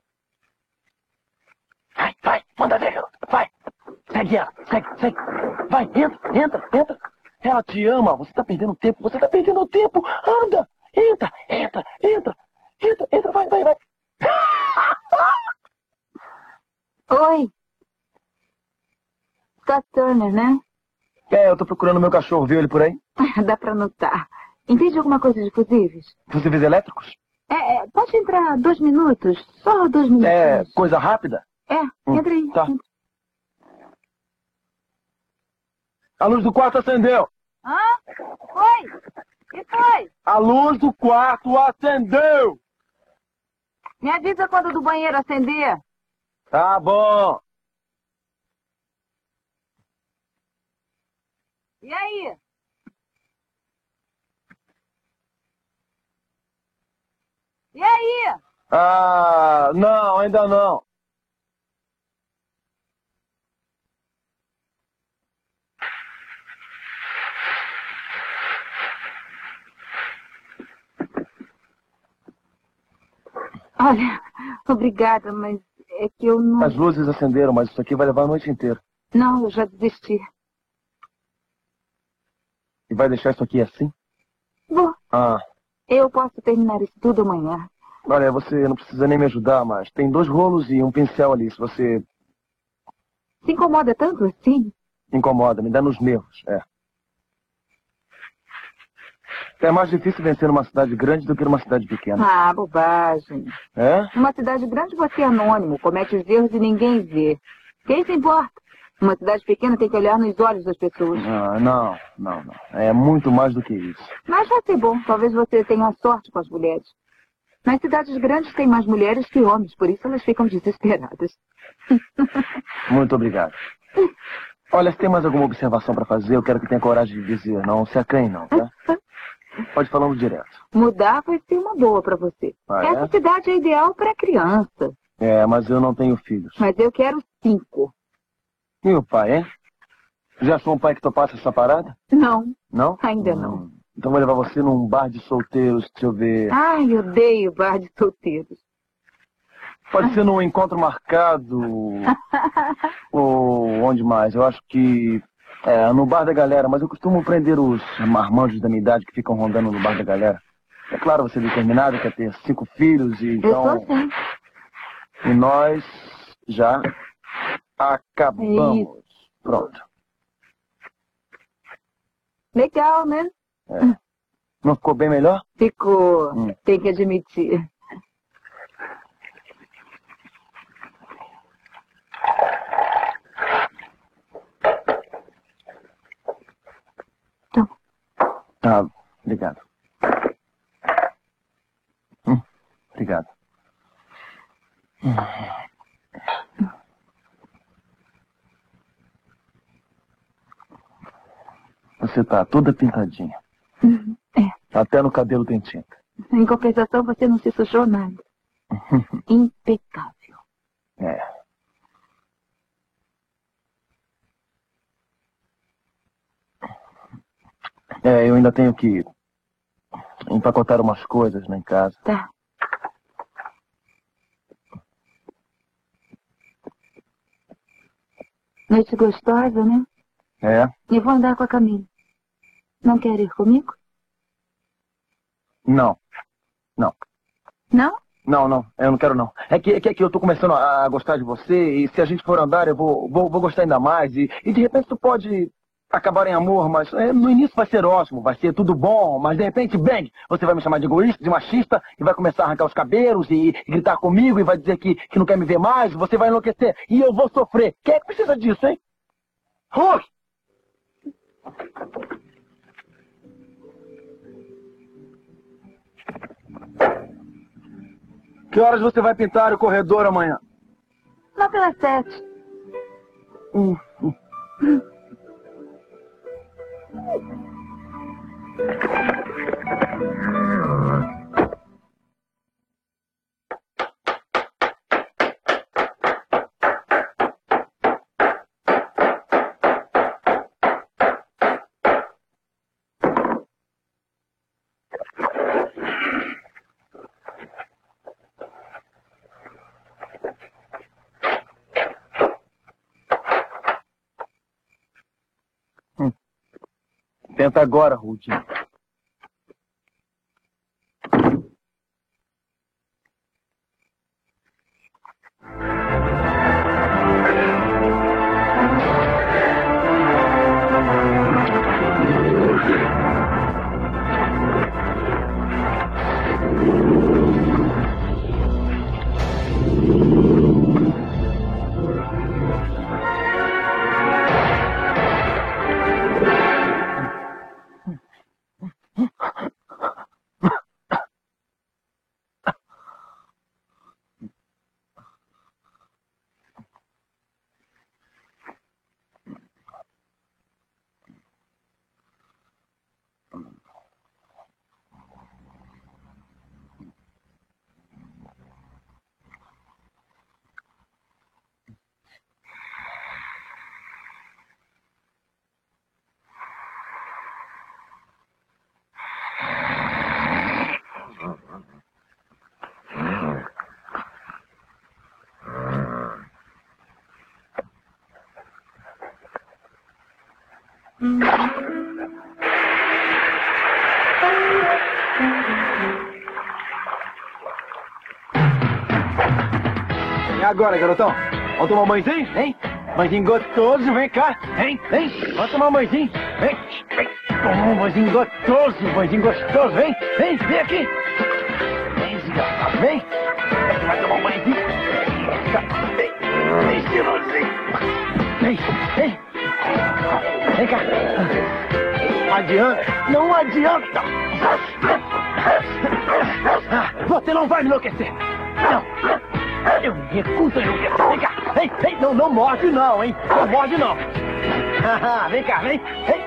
Vai. Manda ver, garoto. Vai. Segue ela. Segue. Vai. Entra. Ela te ama. Você tá perdendo tempo. Anda. Entra. Vai. Oi. Scott Turner, né? Eu tô procurando meu cachorro. Viu ele por aí? Dá pra notar. Entende alguma coisa de fusíveis? Fusíveis elétricos? Pode entrar 2 minutos. Só 2 minutos. Coisa rápida? Entra aí. Tá. Entra. A luz do quarto acendeu. Hã? Oi? Que foi? A luz do quarto acendeu. Me avisa quando do banheiro acender. Tá bom. E aí? E aí? Não, ainda não. Olha, obrigada, mas é que eu não... As luzes acenderam, mas isso aqui vai levar a noite inteira. Não, eu já desisti. E vai deixar isso aqui assim? Vou. Eu posso terminar isso tudo amanhã. Olha, você não precisa nem me ajudar, mas tem 2 rolos e um pincel ali. Se você... Se incomoda tanto assim? Incomoda, me dá nos nervos, É mais difícil vencer numa cidade grande do que numa cidade pequena. Bobagem. É? Numa cidade grande você é anônimo, comete os erros e ninguém vê. Quem se importa? Uma cidade pequena tem que olhar nos olhos das pessoas. Não. É muito mais do que isso. Mas vai ser bom. Talvez você tenha sorte com as mulheres. Nas cidades grandes tem mais mulheres que homens, por isso elas ficam desesperadas. Muito obrigado. Olha, se tem mais alguma observação para fazer, eu quero que tenha coragem de dizer. Não se acanhe não, tá? Pode falando direto. Mudar vai ser uma boa para você. Essa cidade é ideal para criança. Mas eu não tenho filhos. Mas eu quero 5. E o pai, hein? Já achou um pai que topasse essa parada? Não. Não? Ainda não. Então vou levar você num bar de solteiros, deixa eu ver. Ai, eu odeio bar de solteiros. Pode ser num encontro marcado. Ou onde mais? Eu acho que... no bar da galera, mas eu costumo prender os marmanjos da minha idade que ficam rondando no bar da galera. É claro, você é determinado, quer ter 5 filhos e então... Eu sou assim. E nós já acabamos. Pronto. Legal, né? Não ficou bem melhor? Ficou. Tem que admitir. Obrigado. Obrigado. Você tá toda pintadinha. Até no cabelo tem tinta. Em compensação, você não se sujou nada. Impecável. Eu ainda tenho que empacotar umas coisas lá em casa. Tá. Noite gostosa, né? Eu vou andar com a Camila. Não quer ir comigo? Não. Não? Não, eu não quero não. É que eu tô começando a gostar de você e se a gente for andar eu vou gostar ainda mais e de repente tu pode acabar em amor, mas no início vai ser ótimo, vai ser tudo bom, mas de repente, bang, você vai me chamar de egoísta, de machista e vai começar a arrancar os cabelos e gritar comigo e vai dizer que não quer me ver mais, você vai enlouquecer e eu vou sofrer. Quem é que precisa disso, hein? Hulk! Que horas você vai pintar o corredor amanhã? Lá pelas 7. Tenta agora, Rudy. E agora, garotão? Vamos tomar um banhozinho? Hein? Banhozinho gostoso, vem cá. Hein? Hein? Vamos tomar um banhozinho. Vem. Vem. Tomar um banhozinho gostoso, vem. Vem, vem aqui. Vem, desgraçado, vem. Vai tomar um banhozinho. Vem. Vem, estilosinho. Vem, vem. Vem cá. Adianta. Não adianta. Você não vai me enlouquecer. Não. Eu me recuso a enlouquecer. Vem cá. Vem, vem. Não, não morde não, hein. Não morde não. Vem cá, vem. Vem.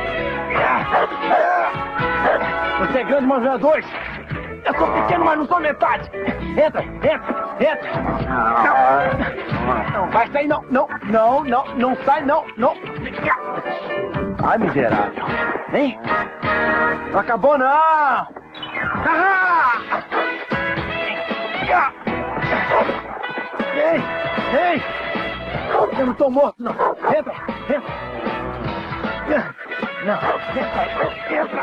Você é grande, mas não é dois. Eu sou pequeno, mas não sou metade. Entra. Não vai sair, não. Não sai, não. Ai, miserável. Hein? Não acabou, não. Ei. Eu não tô morto, não. Entra. Não, entra.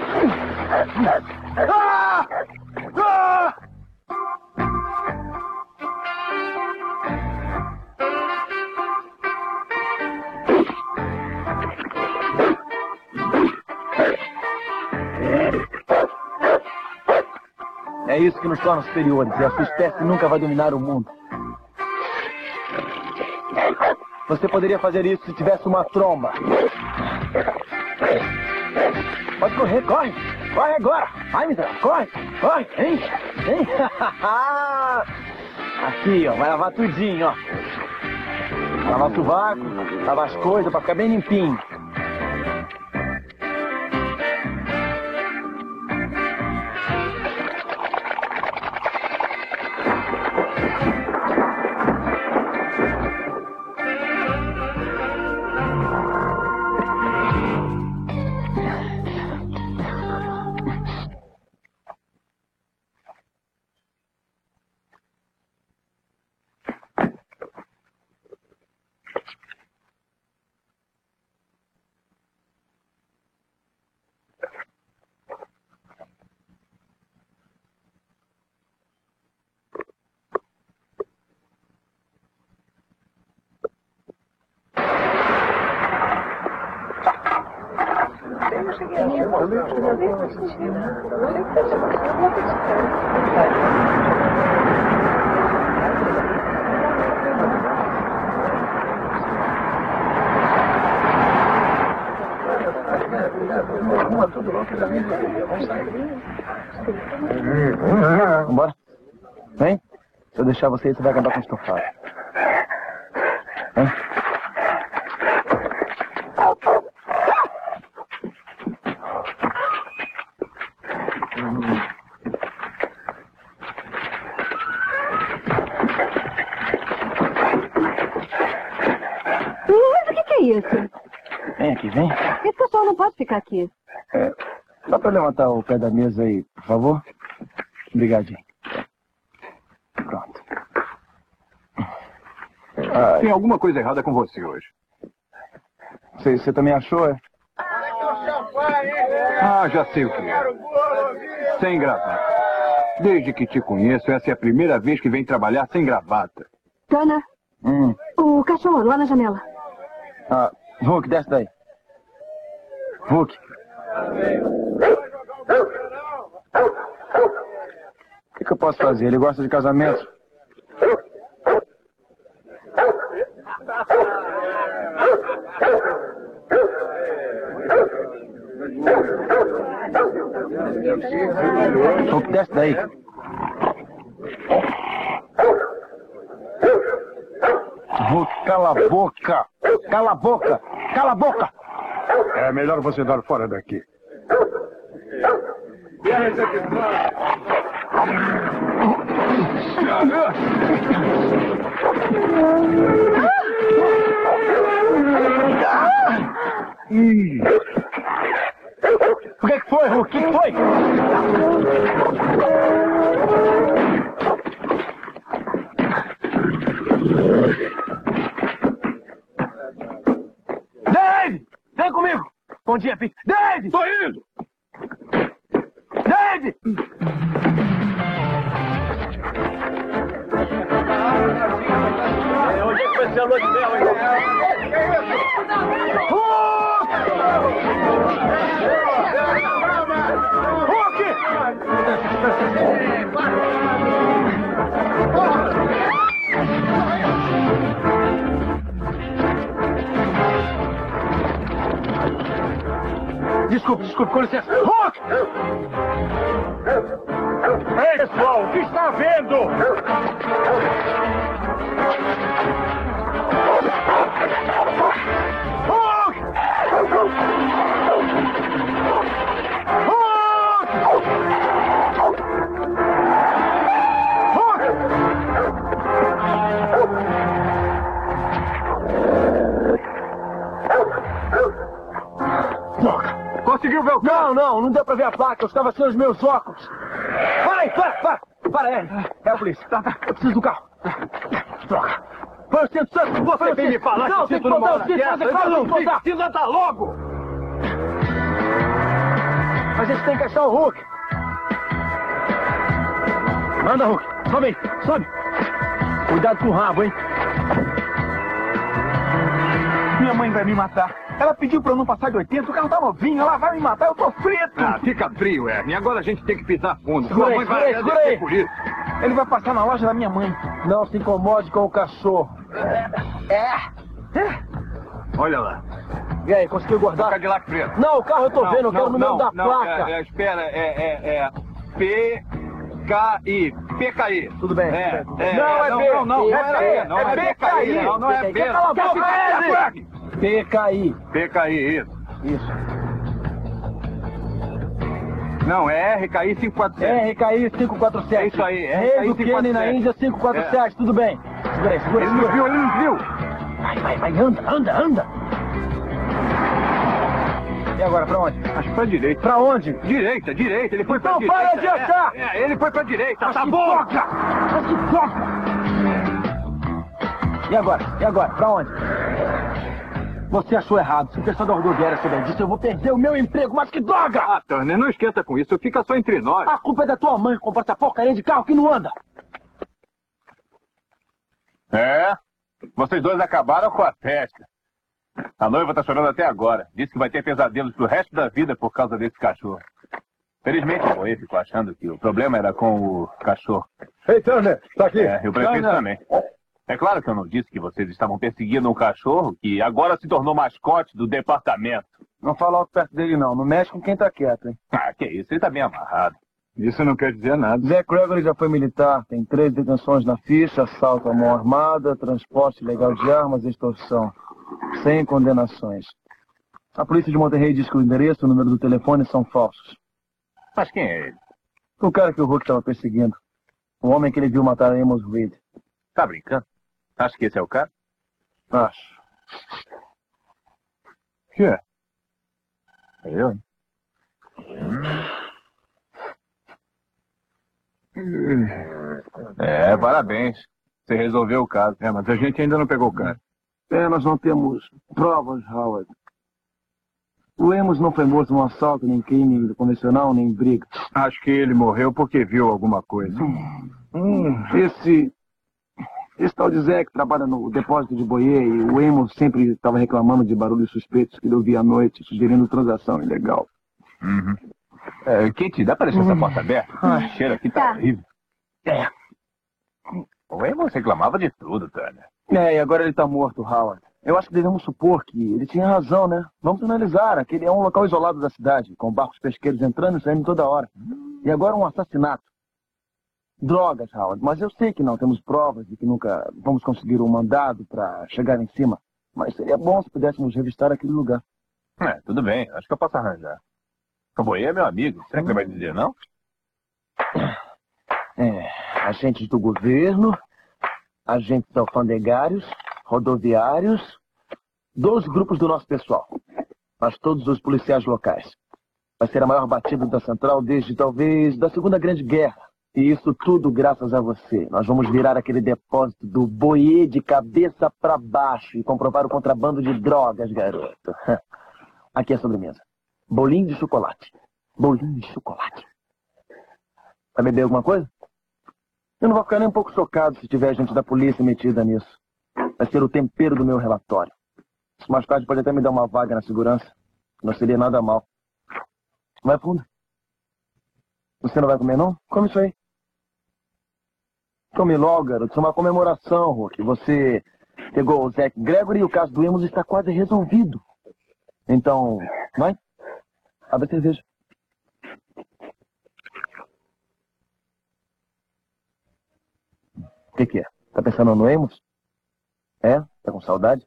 É isso que nos torna superiores, e a sua espécie nunca vai dominar o mundo. Você poderia fazer isso se tivesse uma tromba. Pode correr, corre agora. Ai, miserável, corre, hein? Aqui, ó, vai lavar tudinho, ó. Lavar o sovaco, lavar as coisas pra ficar bem limpinho. Vambora. Vem. Se eu deixar você, você vai acabar com o estofado. Vem. Mas o que é isso? Vem aqui, vem. Esse pessoal não pode ficar aqui. Só pra levantar o pé da mesa aí, por favor. Obrigadinho. Pronto. Tem alguma coisa errada com você hoje. Você também achou, é? Ah, já sei o que é. Sem gravata. Desde que te conheço, essa é a primeira vez que vem trabalhar sem gravata. Tana, o cachorro lá na janela. Hulk, desce daí. Hulk. O que eu posso fazer? Ele gosta de casamento? Hulk, desce daí. Hulk, cala a boca! Cala a boca! Cala a boca! É melhor você dar fora daqui. O que foi, Hulk? O que foi? Dave! Vem comigo! Bom dia, Pete. Dave! Tô indo! Dave! Onde é que vai ser a lua de mel, hein? Desculpe, com licença. Hulk! Ei, pessoal, o que está havendo? Hulk! Conseguiu ver o carro? Não deu pra ver a placa. Eu estava sem os meus óculos. Para, é a polícia. Eu preciso do carro. Droga. Foi o cinto, Santos. Você vem me falar não, que o cinto numa hora dessa? Não, precisa dar logo. A gente tem que achar o Hulk. Anda, Hulk. Sobe aí, sobe. Cuidado com o rabo, hein? Minha mãe vai me matar. Ela pediu pra eu não passar de 80, o carro tá novinho, ela vai me matar, eu tô frito. Ah, fica frio, Ernie. Agora a gente tem que pisar fundo. Segura aí. Por isso. Ele vai passar na loja da minha mãe. Não se incomode com o cachorro. Olha lá. E aí, conseguiu guardar? Cadillac preto. Não, o carro eu tô vendo, eu quero o número da placa. Espera, PKI. PKI. Tudo bem. Não é PKI. Não é B. Cala a boca, PKI. PKI, Isso. Não, é RKI 547. RKI 547. É isso aí, Rei do Kenny na Índia 547, tudo bem. Segura. Ele nos viu. Vai, anda. E agora, pra onde? Acho que pra direita. Pra onde? Direita. Ele foi pra direita. Então para de achar! Ele foi pra direita, tá bom! Mas que toca! E agora? Pra onde? Você achou errado. Se o pessoal da rodoviária souber disso, eu vou perder o meu emprego. Mas que droga! Ah, Turner, não esquenta com isso. Fica só entre nós. A culpa é da tua mãe que comprou essa porcaria de carro que não anda. Vocês dois acabaram com a festa. A noiva tá chorando até agora. Disse que vai ter pesadelos pro resto da vida por causa desse cachorro. Felizmente, o Boê ficou achando que o problema era com o cachorro. Ei, Turner, tá aqui. E o prefeito também. É claro que eu não disse que vocês estavam perseguindo um cachorro que agora se tornou mascote do departamento. Não fala alto perto dele, não. Não mexe com quem tá quieto, hein? Ah, que isso. Ele tá bem amarrado. Isso não quer dizer nada. Zé Gregory já foi militar. Tem 3 detenções na ficha, assalto à mão armada, transporte ilegal de armas e extorsão. 100 condenações. A polícia de Monterrey diz que o endereço e o número do telefone são falsos. Mas quem é ele? O cara que o Hulk estava perseguindo. O homem que ele viu matar a Amos Reed. Tá brincando? Acha que esse é o cara? Acho. O que é? Eu, hein? Parabéns. Você resolveu o caso. Mas a gente ainda não pegou o cara. Nós não temos provas, Howard. O Amos não foi morto num assalto, nem crime convencional, nem briga. Acho que ele morreu porque viu alguma coisa. Esse tal de Zé que trabalha no depósito de Boyer, e o Amos sempre estava reclamando de barulhos suspeitos que ele ouvia à noite, sugerindo transação ilegal. Kitty, dá pra deixar essa porta aberta? O cheiro aqui tá horrível. O Amos reclamava de tudo, Turner. E agora ele tá morto, Howard. Eu acho que devemos supor que ele tinha razão, né? Vamos analisar. Aquele é um local isolado da cidade, com barcos pesqueiros entrando e saindo toda hora. E agora um assassinato. Drogas, Howard. Mas eu sei que não temos provas de que nunca vamos conseguir um mandado para chegar em cima. Mas seria bom se pudéssemos revistar aquele lugar. Tudo bem. Acho que eu posso arranjar. O Boê é meu amigo. Será que ele vai dizer não? Agentes do governo, agentes alfandegários, rodoviários, 12 grupos do nosso pessoal. Mas todos os policiais locais. Vai ser a maior batida da Central desde, talvez, da Segunda Grande Guerra. E isso tudo graças a você. Nós vamos virar aquele depósito do Boyer de cabeça para baixo e comprovar o contrabando de drogas, garoto. Aqui é a sobremesa. Bolinho de chocolate. Bolinho de chocolate. Vai beber alguma coisa? Eu não vou ficar nem um pouco chocado se tiver gente da polícia metida nisso. Vai ser o tempero do meu relatório. Isso mais tarde pode até me dar uma vaga na segurança. Não seria nada mal. Vai fundo. Você não vai comer, não? Come isso aí. Come logo, garoto. Isso é uma comemoração, Hulk. Você pegou o Zack Gregory e o caso do Amos está quase resolvido. Então, vai. Abre a cerveja. O que é? Tá pensando no Amos? É? Tá com saudade?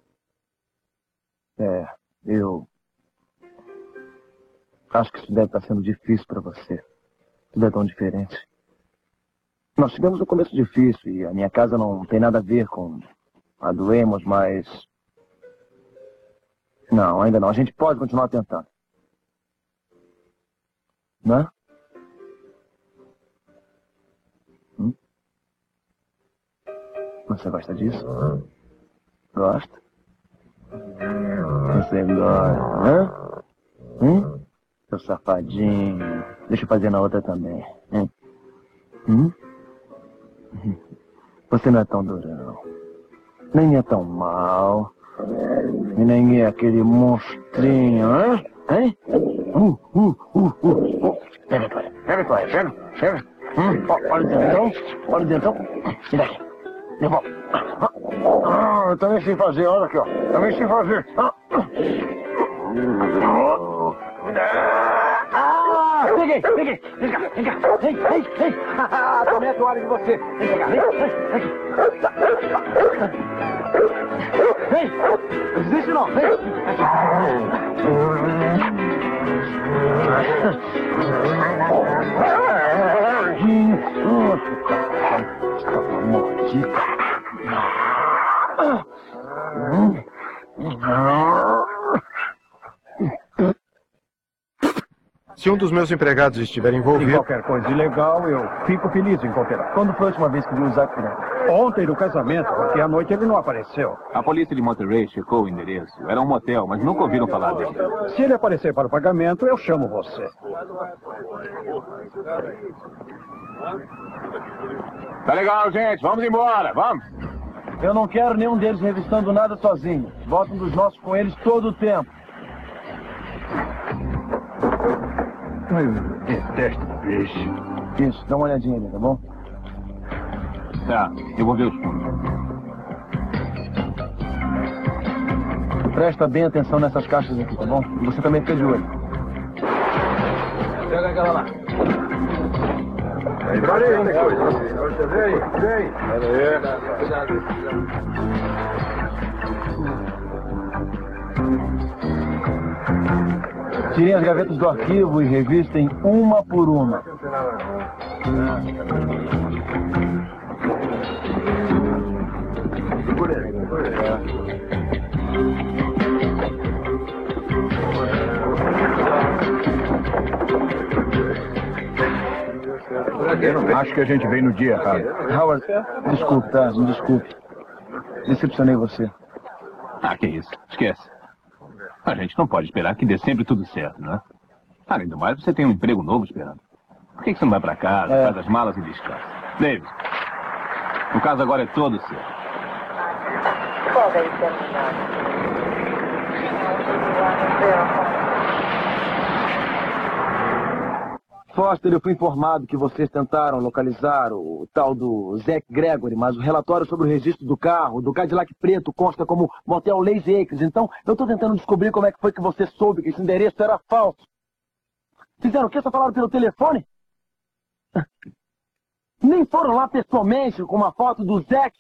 Eu acho que isso deve estar sendo difícil para você. Tudo é tão diferente. Nós tivemos um começo difícil e a minha casa não tem nada a ver com a do Amos, mas... Não, ainda não. A gente pode continuar tentando. Não é? Você gosta disso? Gosta? Você gosta, hã? Seu safadinho. Deixa eu fazer na outra também. Você não é tão durão. Nem é tão mal. E nem é aquele monstrinho, hã? Hein? Pega. Olha o dentão. Olha o dentão. E daqui. Devolve. Eu também sei fazer, olha aqui, ó. Também sei fazer. Peguei. Vem cá. Vem. Tomei a toalha de você. Vem cá, vem. Vem. Não desiste não, vem. Maldita. Se um dos meus empregados estiver envolvido em qualquer coisa ilegal, eu fico feliz em cooperar. Quando foi a última vez que viu o Zack Gregory? Ontem no casamento, porque à noite ele não apareceu. A polícia de Monterey checou o endereço. Era um motel, mas nunca ouviram falar dele. Se ele aparecer para o pagamento, eu chamo você. Tá legal, gente. Vamos embora. Vamos. Eu não quero nenhum deles revistando nada sozinho. Bota um dos nossos com eles todo o tempo. Eu detesto peixe. Isso, dá uma olhadinha ali, tá bom? Tá, eu vou ver os fundos. Presta bem atenção nessas caixas aqui, tá bom? E você também fica de olho. Pega aquela lá. Vem. Tirem as gavetas do arquivo e revistem uma por uma. Acho que a gente veio no dia errado. Howard, desculpe, tá? Me desculpe. Decepcionei você. Ah, que isso. Esquece. A gente não pode esperar que dê sempre tudo certo, né? Além do mais, você tem um emprego novo esperando. Por que você não vai pra casa, faz as malas e descansa? David, o caso agora é todo seu. Foster, eu fui informado que vocês tentaram localizar o tal do Zack Gregory, mas o relatório sobre o registro do carro, do Cadillac preto, consta como Motel Lazy Acres. Então, eu estou tentando descobrir como é que foi que você soube que esse endereço era falso. Fizeram o quê? Só falaram pelo telefone? Nem foram lá pessoalmente com uma foto do Zack?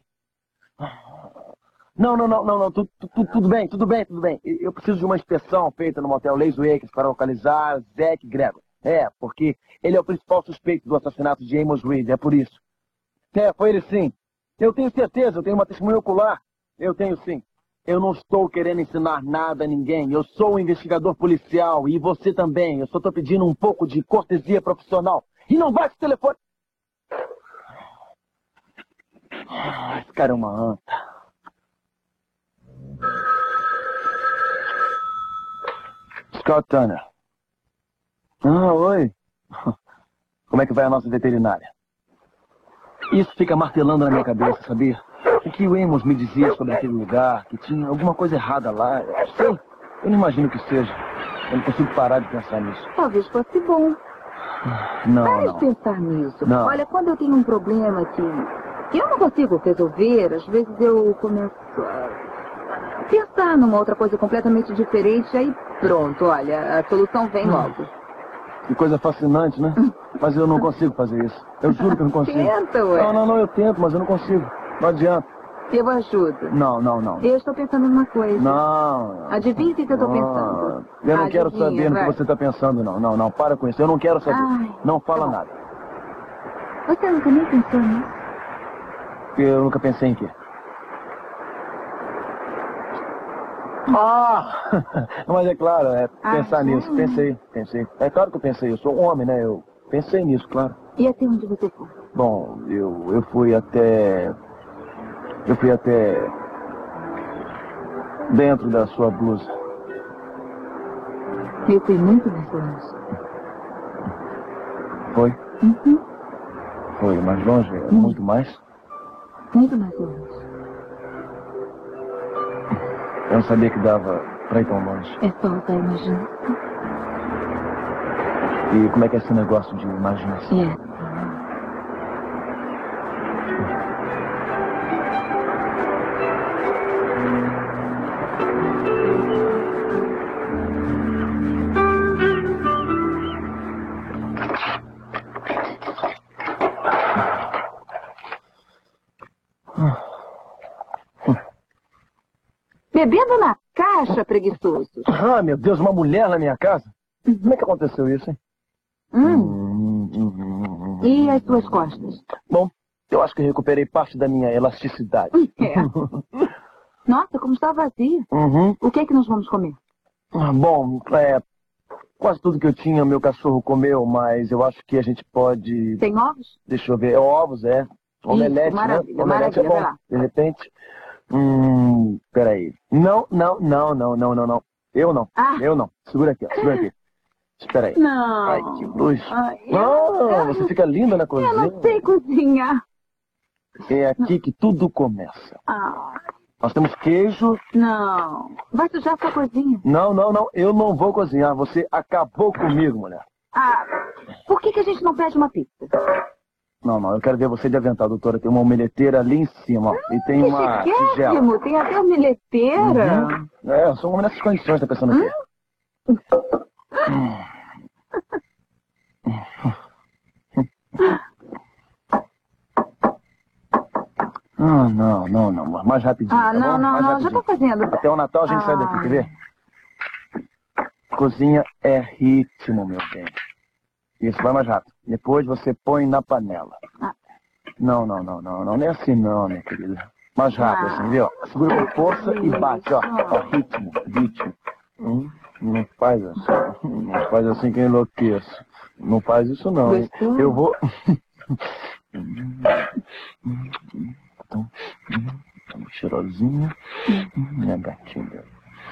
Não. Tudo bem. Eu preciso de uma inspeção feita no Motel Lazy Acres para localizar Zack Gregory. Porque ele é o principal suspeito do assassinato de Amos Reed, é por isso. Foi ele sim. Eu tenho certeza, eu tenho uma testemunha ocular. Eu tenho sim. Eu não estou querendo ensinar nada a ninguém. Eu sou um investigador policial e você também. Eu só estou pedindo um pouco de cortesia profissional. E não vai com o telefone. Esse cara é uma anta. Scott Turner. Ah, oi. Como é que vai a nossa veterinária? Isso fica martelando na minha cabeça, sabia? O que o Amos me dizia sobre aquele lugar, que tinha alguma coisa errada lá. Sei, eu não imagino o que seja. Eu não consigo parar de pensar nisso. Talvez fosse bom. Não, Para não. de pensar nisso. Não. Olha, quando eu tenho um problema que eu não consigo resolver, às vezes eu começo a pensar numa outra coisa completamente diferente, aí pronto, olha, a solução vem logo. Que coisa fascinante, né? Mas eu não consigo fazer isso. Eu juro que eu não consigo. Tenta, ué. Não, eu tento, mas eu não consigo. Não adianta. Eu ajudo. Não. Eu estou pensando numa coisa. Não. Adivinha o que eu estou pensando? Eu não quero Adivinha, saber no que vai. você está pensando, não. Não, para com isso. Eu não quero saber. Ai, não fala tá bom. nada. Você nunca nem pensou nisso? Eu nunca pensei em quê? Mas é claro, pensar nisso. Pensei. É claro que eu pensei. Eu sou um homem, né? Eu pensei nisso, claro. E até onde você foi? Bom, eu fui até... Eu fui até... dentro da sua blusa. Eu fui muito mais longe. Foi? Uhum. Foi mais longe? Muito mais? Muito mais longe. Eu não sabia que dava pra ir tão longe. É só usar a imaginação. E como é que é esse negócio de imaginação? Bebendo na caixa, preguiçoso. Ah, meu Deus, uma mulher na minha casa? Como é que aconteceu isso, hein? E as suas costas? Bom, eu acho que recuperei parte da minha elasticidade. É. Nossa, como está vazia. O que é que nós vamos comer? Bom, quase tudo que eu tinha, meu cachorro comeu, mas eu acho que a gente pode... Tem ovos? Deixa eu ver. Ovos, é. Omelete, maravilha, né? Omelete é bom, vai lá. de repente. Peraí. Não. Eu não. Eu não. Segura aqui, ó. Segura aqui. Espera aí. Não. Ai, que luz. Eu Você fica linda na cozinha. Eu não sei cozinhar. É aqui que tudo começa. Nós temos queijo. Não. Vai sujar sua cozinha. Não. Eu não vou cozinhar. Você acabou comigo, mulher. Por que a gente não pede uma pizza? Não. Eu quero ver você de avental, doutora. Tem uma omeleteira ali em cima, ó. E tem uma tigela. Tem até omeleteira. Eu sou um homem nessas condições, tá pensando aqui. Não. Mais rapidinho, tá bom? Não. Já tô fazendo. Até o Natal a gente sai daqui, quer ver? Cozinha é ritmo, meu bem. Isso, vai mais rápido. Depois você põe na panela. Não. Não é assim não, minha querida. Mais rápido, assim, viu? Segura com força e bate, ó. Ritmo. Não faz assim. Não faz assim que eu enlouqueço. Não faz isso não, hein? Eu vou... Cheirosinha. Minha gatinha.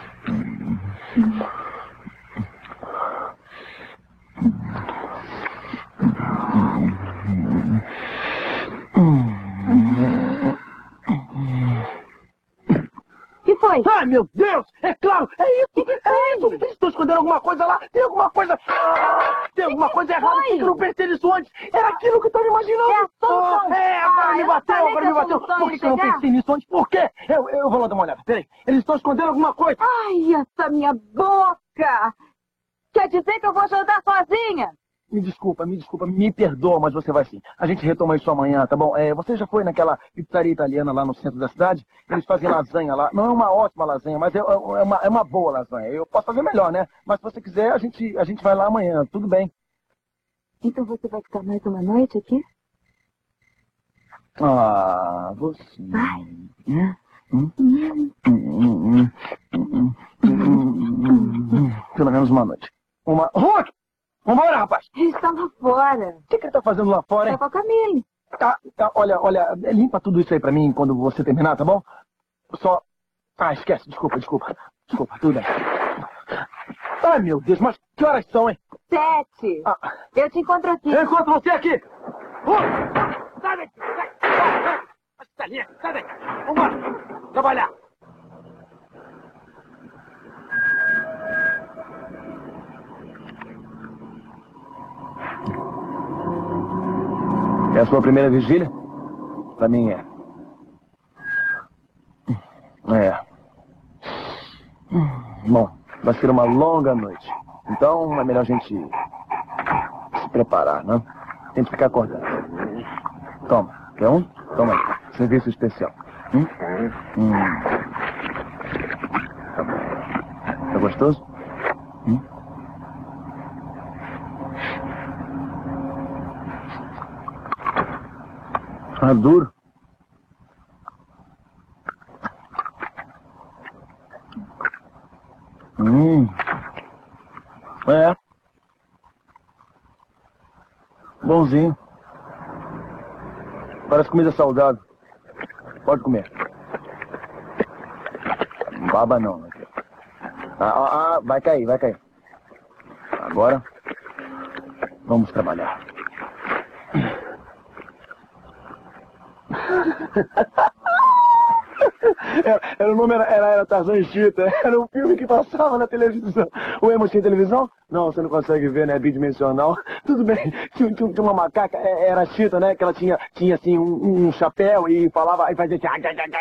Que foi? Ai, meu Deus! É claro! É isso! Eles estão escondendo alguma coisa lá! Tem alguma coisa... Tem alguma coisa errada! Por que eu não pensei nisso antes? Era aquilo que eu estava imaginando! Agora me bateu! Por que eu não pensei nisso antes? Por quê? Eu vou lá dar uma olhada. Peraí. Eles estão escondendo alguma coisa! Ai, essa minha boca! Quer dizer que eu vou jantar sozinha? Me desculpa, me perdoa, mas você vai sim. A gente retoma isso amanhã, tá bom? Você já foi naquela pizzaria italiana lá no centro da cidade? Eles fazem lasanha lá. Não é uma ótima lasanha, mas é uma boa lasanha. Eu posso fazer melhor, né? Mas se você quiser, a gente vai lá amanhã, tudo bem. Então você vai ficar mais uma noite aqui? Você... Pelo menos uma noite. Hulk! Vambora, rapaz! Ele está lá fora. O que ele tá fazendo lá fora, hein? Tá com a Camille. Olha, limpa tudo isso aí pra mim quando você terminar, tá bom? Só... esquece, desculpa, tudo bem. Ai, meu Deus, mas que horas são, hein? 7. Eu te encontro aqui. Eu encontro você aqui! Sai daqui! Sai! Sai daqui! Vambora! Trabalhar! É a sua primeira vigília? Pra mim é. Bom, vai ser uma longa noite. Então é melhor a gente se preparar, né? Tem que ficar acordado. Toma, quer um? Toma aí. Serviço especial. Tá bom. Tá gostoso? Ah, duro. É. Bonzinho. Parece comida saudável. Pode comer. Baba não. Vai cair, vai cair. Agora, vamos trabalhar. Era o nome era Tarzan e Chita. Era um filme que passava na televisão. O Emo tinha televisão? Não, você não consegue ver, né? Bidimensional. Tudo bem. Tinha uma macaca, era a Chita, né? Que ela tinha assim, um chapéu e falava, e fazia assim...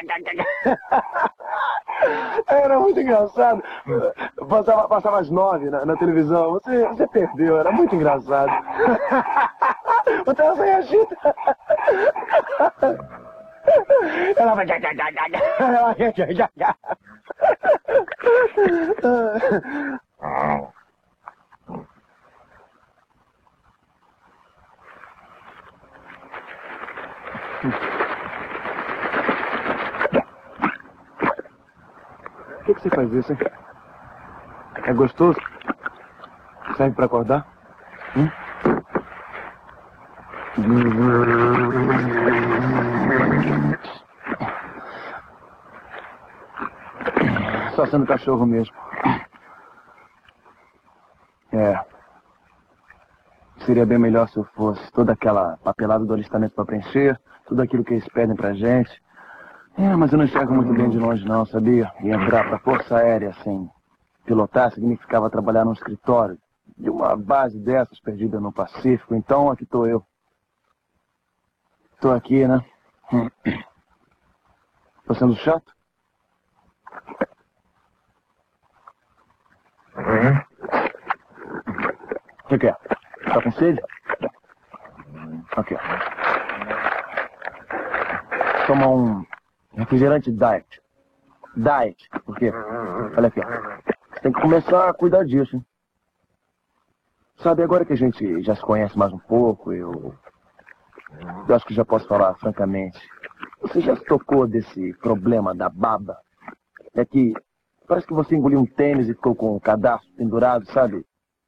Era muito engraçado. Passava às 9 na televisão. Você perdeu, era muito engraçado. O Tarzan e a Chita. Ela vai... Por que você faz isso, hein? É gostoso? Serve pra acordar? Só sendo cachorro mesmo. Seria bem melhor se eu fosse toda aquela papelada do alistamento para preencher, tudo aquilo que eles pedem pra gente. Mas eu não enxergo muito bem de longe não, sabia? E entrar pra Força Aérea sem pilotar significava trabalhar num escritório de uma base dessas perdida no Pacífico. Então aqui tô eu. Tô aqui, né? Tô sendo chato? O que é? Tá com sede? Aqui, ó. Toma um refrigerante diet. Diet. Por quê? Olha aqui, ó. Você tem que começar a cuidar disso, hein? Sabe, agora que a gente já se conhece mais um pouco, eu acho que já posso falar francamente. Você já se tocou desse problema da baba? É que parece que você engoliu um tênis e ficou com o cadastro pendurado, sabe?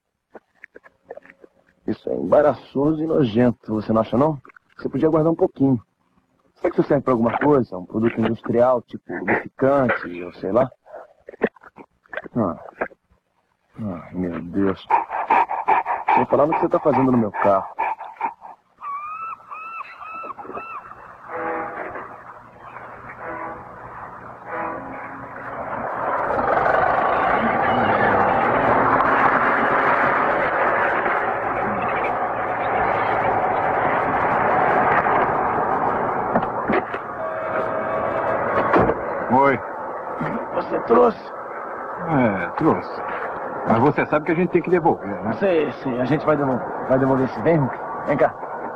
Isso é embaraçoso e nojento, você não acha não? Você podia guardar um pouquinho. Será que isso serve para alguma coisa? Um produto industrial, tipo lubrificante, ou sei lá? Meu Deus. Sem falar no que você está fazendo no meu carro. Oi. Você trouxe? Trouxe. Mas você sabe que a gente tem que devolver, né? Sim, a gente vai devolver. Vai devolver sim. Vem, Hulk. Vem cá.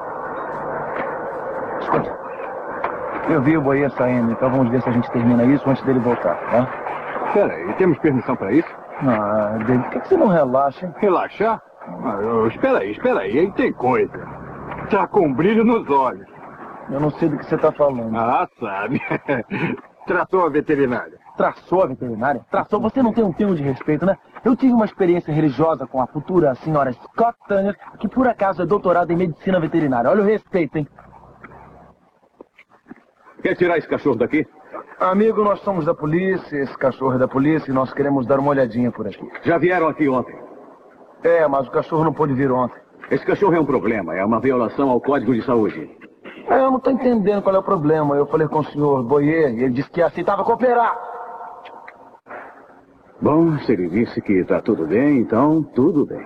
Escuta. Eu vi o Boyer saindo, então vamos ver se a gente termina isso antes dele voltar, tá? Peraí, temos permissão para isso? David, por que você não relaxa, hein? Relaxar? Espera aí, aí tem coisa. Tá com brilho nos olhos. Eu não sei do que você tá falando. Sabe. Tratou a veterinária. Traçou a veterinária? Traçou? Você não tem um pingo de respeito, né? Eu tive uma experiência religiosa com a futura senhora Scott Tanner, que por acaso é doutorada em medicina veterinária. Olha o respeito, hein? Quer tirar esse cachorro daqui? Amigo, nós somos da polícia, esse cachorro é da polícia e nós queremos dar uma olhadinha por aqui. Já vieram aqui ontem? É, mas o cachorro não pôde vir ontem. Esse cachorro é um problema, é uma violação ao Código de Saúde. Eu não tô entendendo qual é o problema. Eu falei com o senhor Boyer e ele disse que aceitava cooperar. Bom, se ele disse que tá tudo bem, então tudo bem.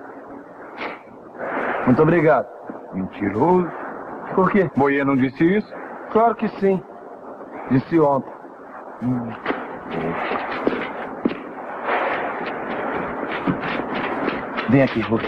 Muito obrigado. Mentiroso. Por quê? Boyer não disse isso? Claro que sim. Disse ontem. Vem aqui, Hulk.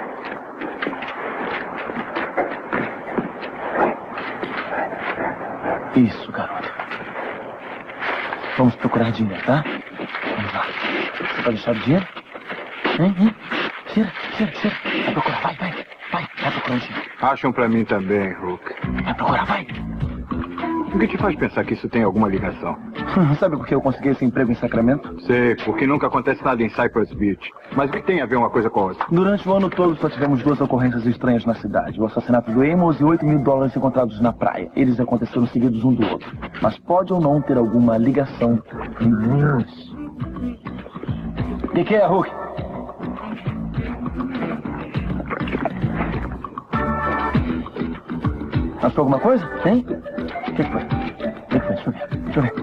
Isso, garoto. Vamos procurar dinheiro, tá? Vamos lá. Você vai deixar o dinheiro? Hein? Tira. Vai procurar, vai procurar o dinheiro. Acham pra mim também, Hulk. Vai procurar, vai. O que te faz pensar que isso tem alguma ligação? Sabe por que eu consegui esse emprego em Sacramento? Sei, porque nunca acontece nada em Cypress Beach. Mas o que tem a ver uma coisa com a outra? Durante o ano todo só tivemos 2 ocorrências estranhas na cidade. O assassinato do Amos e $8 mil encontrados na praia. Eles aconteceram seguidos um do outro. Mas pode ou não ter alguma ligação. O que é, Hulk? Achou alguma coisa? Hein? O que foi? Deixa eu ver.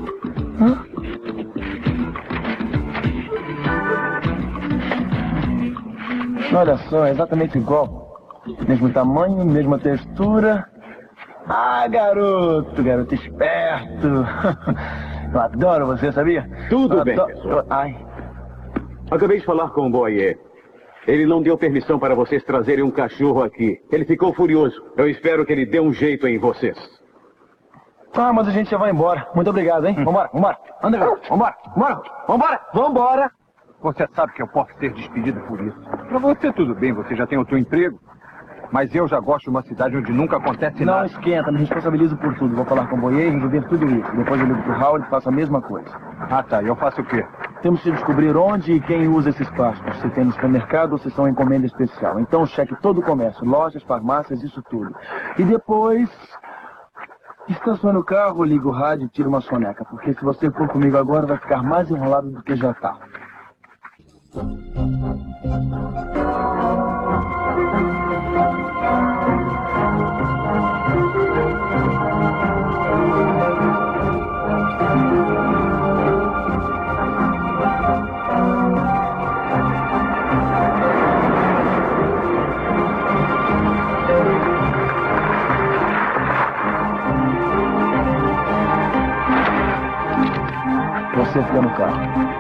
Olha só, é exatamente igual. Mesmo tamanho, mesma textura. Ah, garoto esperto. Eu adoro você, sabia? Tudo bem, pessoal. Ai. Acabei de falar com o Boyer. Ele não deu permissão para vocês trazerem um cachorro aqui. Ele ficou furioso. Eu espero que ele dê um jeito em vocês. Ah, mas a gente já vai embora. Muito obrigado, hein? Vambora. Anda, garoto. Vambora. Você sabe que eu posso ser despedido por isso. Pra você tudo bem, você já tem outro emprego. Mas eu já gosto de uma cidade onde nunca acontece nada. Não esquenta, me responsabilizo por tudo. Vou falar com o Boyer e resolver tudo isso. Depois eu ligo pro Howard e faço a mesma coisa. Ah, tá. E eu faço o quê? Temos que descobrir onde e quem usa esses plásticos. Se tem no supermercado ou se são encomenda especial. Então cheque todo o comércio, lojas, farmácias, isso tudo. E depois... estacione o carro, liga o rádio e tira uma soneca. Porque se você for comigo agora, vai ficar mais enrolado do que já tá. Você fica no carro.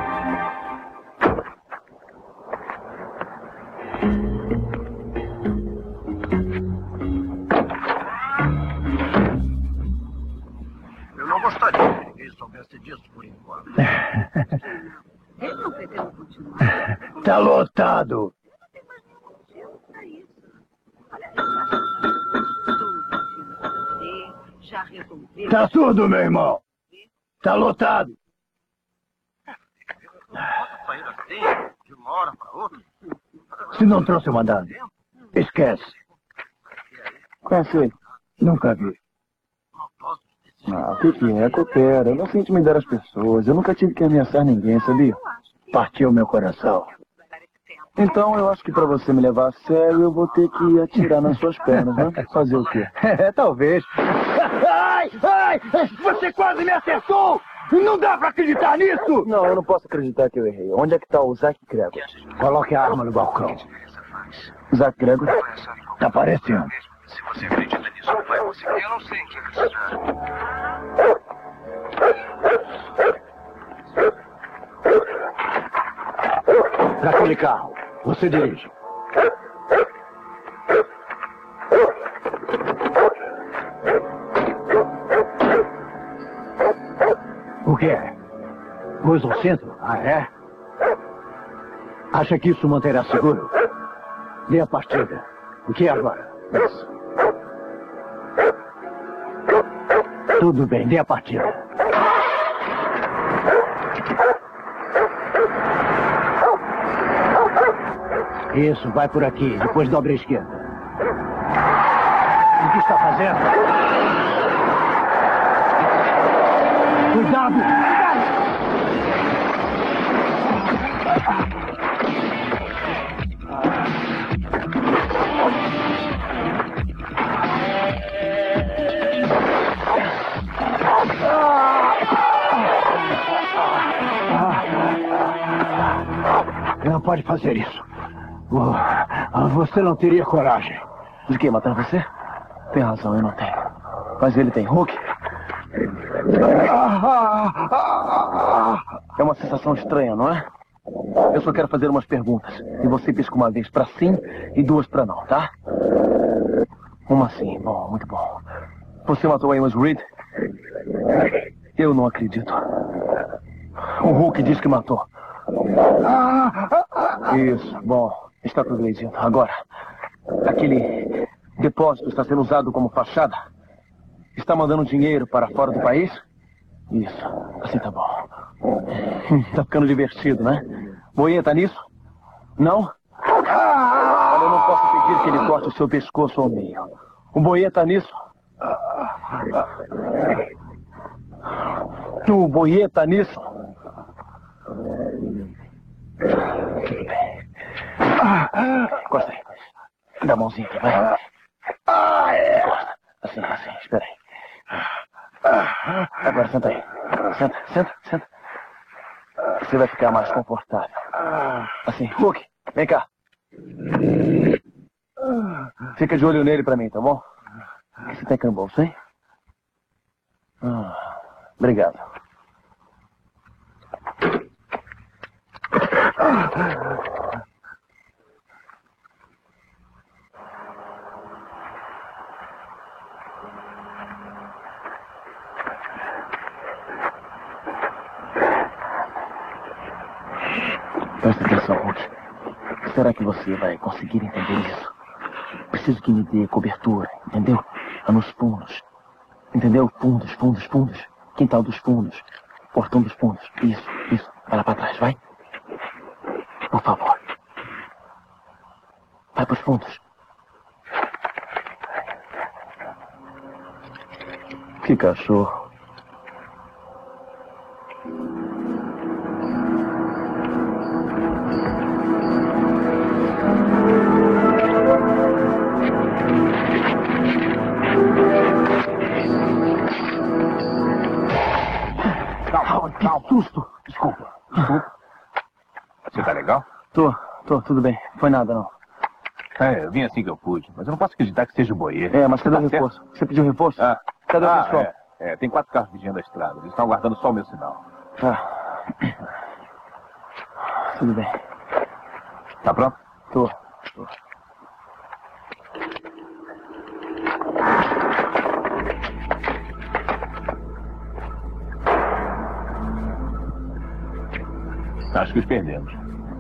Eu não gostaria que ninguém soubesse disso por enquanto. Eles não pretendem continuar. Tá lotado. Tá tudo, meu irmão. Tá lotado. De uma hora para outra. Se não trouxe o mandado, esquece. Conhece ele? Nunca vi. Ah, o que é? Coopera. Eu não sei intimidar as pessoas. Eu nunca tive que ameaçar ninguém, sabia? Partiu meu coração. Então eu acho que pra você me levar a sério, eu vou ter que atirar nas suas pernas, né? Fazer o quê? Talvez. Ai! Você quase me acertou! Não dá pra acreditar nisso! Não, eu não posso acreditar que eu errei. Onde é que tá o Zack Gregor? Coloque a arma no balcão. Zack Gregor? Tá aparecendo. Se você acredita nisso, não vai conseguir. Eu não sei o que precisar. Pra aquele carro. Você dirige. O que é? Luz ao centro? Ah, é? Acha que isso manterá seguro? Dê a partida. O que é agora? Isso. Tudo bem, dê a partida. Isso, vai por aqui. Depois dobra a esquerda. O que está fazendo? Cuidado! Não pode fazer isso. Você não teria coragem. De que? Matar você? Tem razão, eu não tenho. Mas ele tem. Hulk? É uma sensação estranha, não é? Eu só quero fazer umas perguntas. E você pisca uma vez pra sim e duas pra não, tá? Uma sim. Bom, muito bom. Você matou a Amos Reed? Eu não acredito. O Hulk diz que matou. Isso, bom. Está tudo bem dito. Agora, aquele depósito está sendo usado como fachada? Está mandando dinheiro para fora do país? Isso, assim tá bom. Tá ficando divertido, né? Boinha tá nisso? Não? Olha, eu não posso pedir que ele corte o seu pescoço ao meio. O Boinha tá nisso? O Boinha tá nisso? Tudo bem. Encosta aí. Dá a mãozinha aqui, vai. Encosta. Assim, espera aí. Agora, senta aí. Senta. Você vai ficar mais confortável. Assim, Hulk, vem cá. Fica de olho nele pra mim, tá bom? O que você tem aqui no bolso, hein? Obrigado. Presta atenção, Hulk. Será que você vai conseguir entender isso? Preciso que me dê cobertura, entendeu? Nos fundos. Entendeu? Fundos. Quintal dos fundos. Portão dos fundos. Isso. Vai lá pra trás, vai. Por favor. Vai pros fundos. Que cachorro. Calma. Susto. Desculpa. Você tá legal? Tô, tudo bem. Foi nada, não. Eu vim assim que eu pude, mas eu não posso acreditar que seja o Boyer. Mas cadê o reforço? Certo? Você pediu reforço? Cadê o pessoal? Tem 4 carros vigiando a estrada. Eles estão aguardando só o meu sinal. Tudo bem. Tá pronto? Tô. Acho que os perdemos.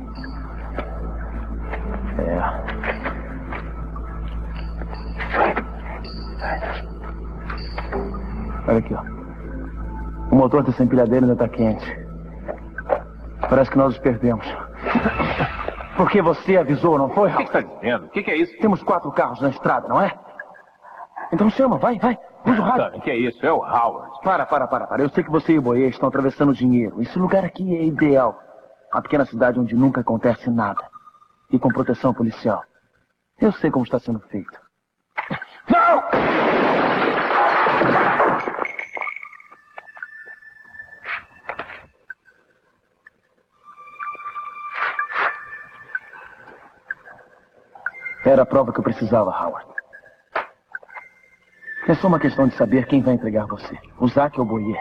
Olha aqui, ó. O motor dessa empilhadeira ainda tá quente. Parece que nós os perdemos. Porque você avisou, não foi, Howard? O que você está dizendo? O que é isso? Temos 4 carros na estrada, não é? Então chama, vai. Usa o rádio. O que é isso? É o Howard. Para. Eu sei que você e o Boyer estão atravessando dinheiro. Esse lugar aqui é ideal. Uma pequena cidade onde nunca acontece nada. E com proteção policial. Eu sei como está sendo feito. Não! Era a prova que eu precisava, Howard. É só uma questão de saber quem vai entregar você. O Zack ou o Boyer.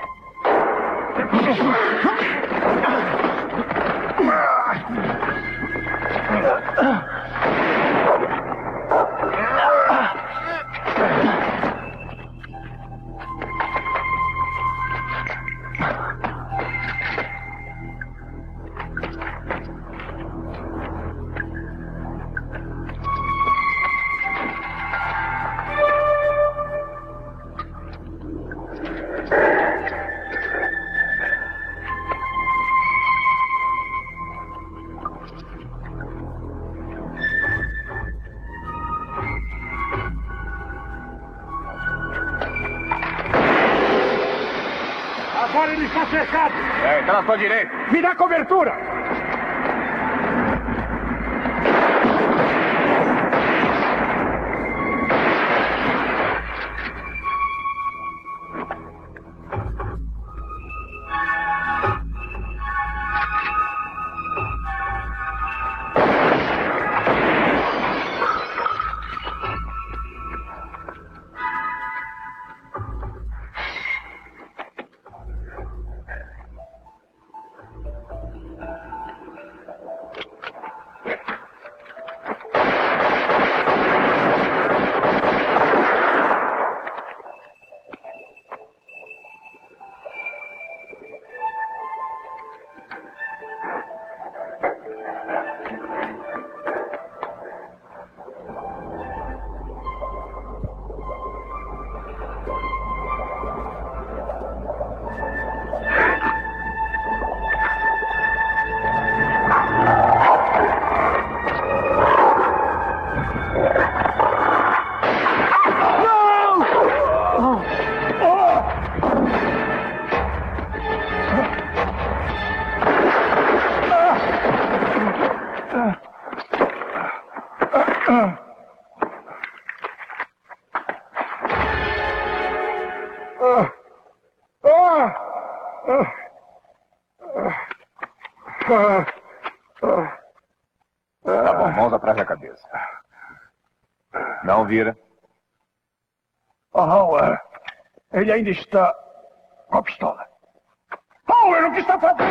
cercado! Tá na sua direita. Me dá cobertura! Tá bom, mãos atrás da cabeça. Não vira. Howard, ele ainda está com a pistola. Howard, o que está fazendo?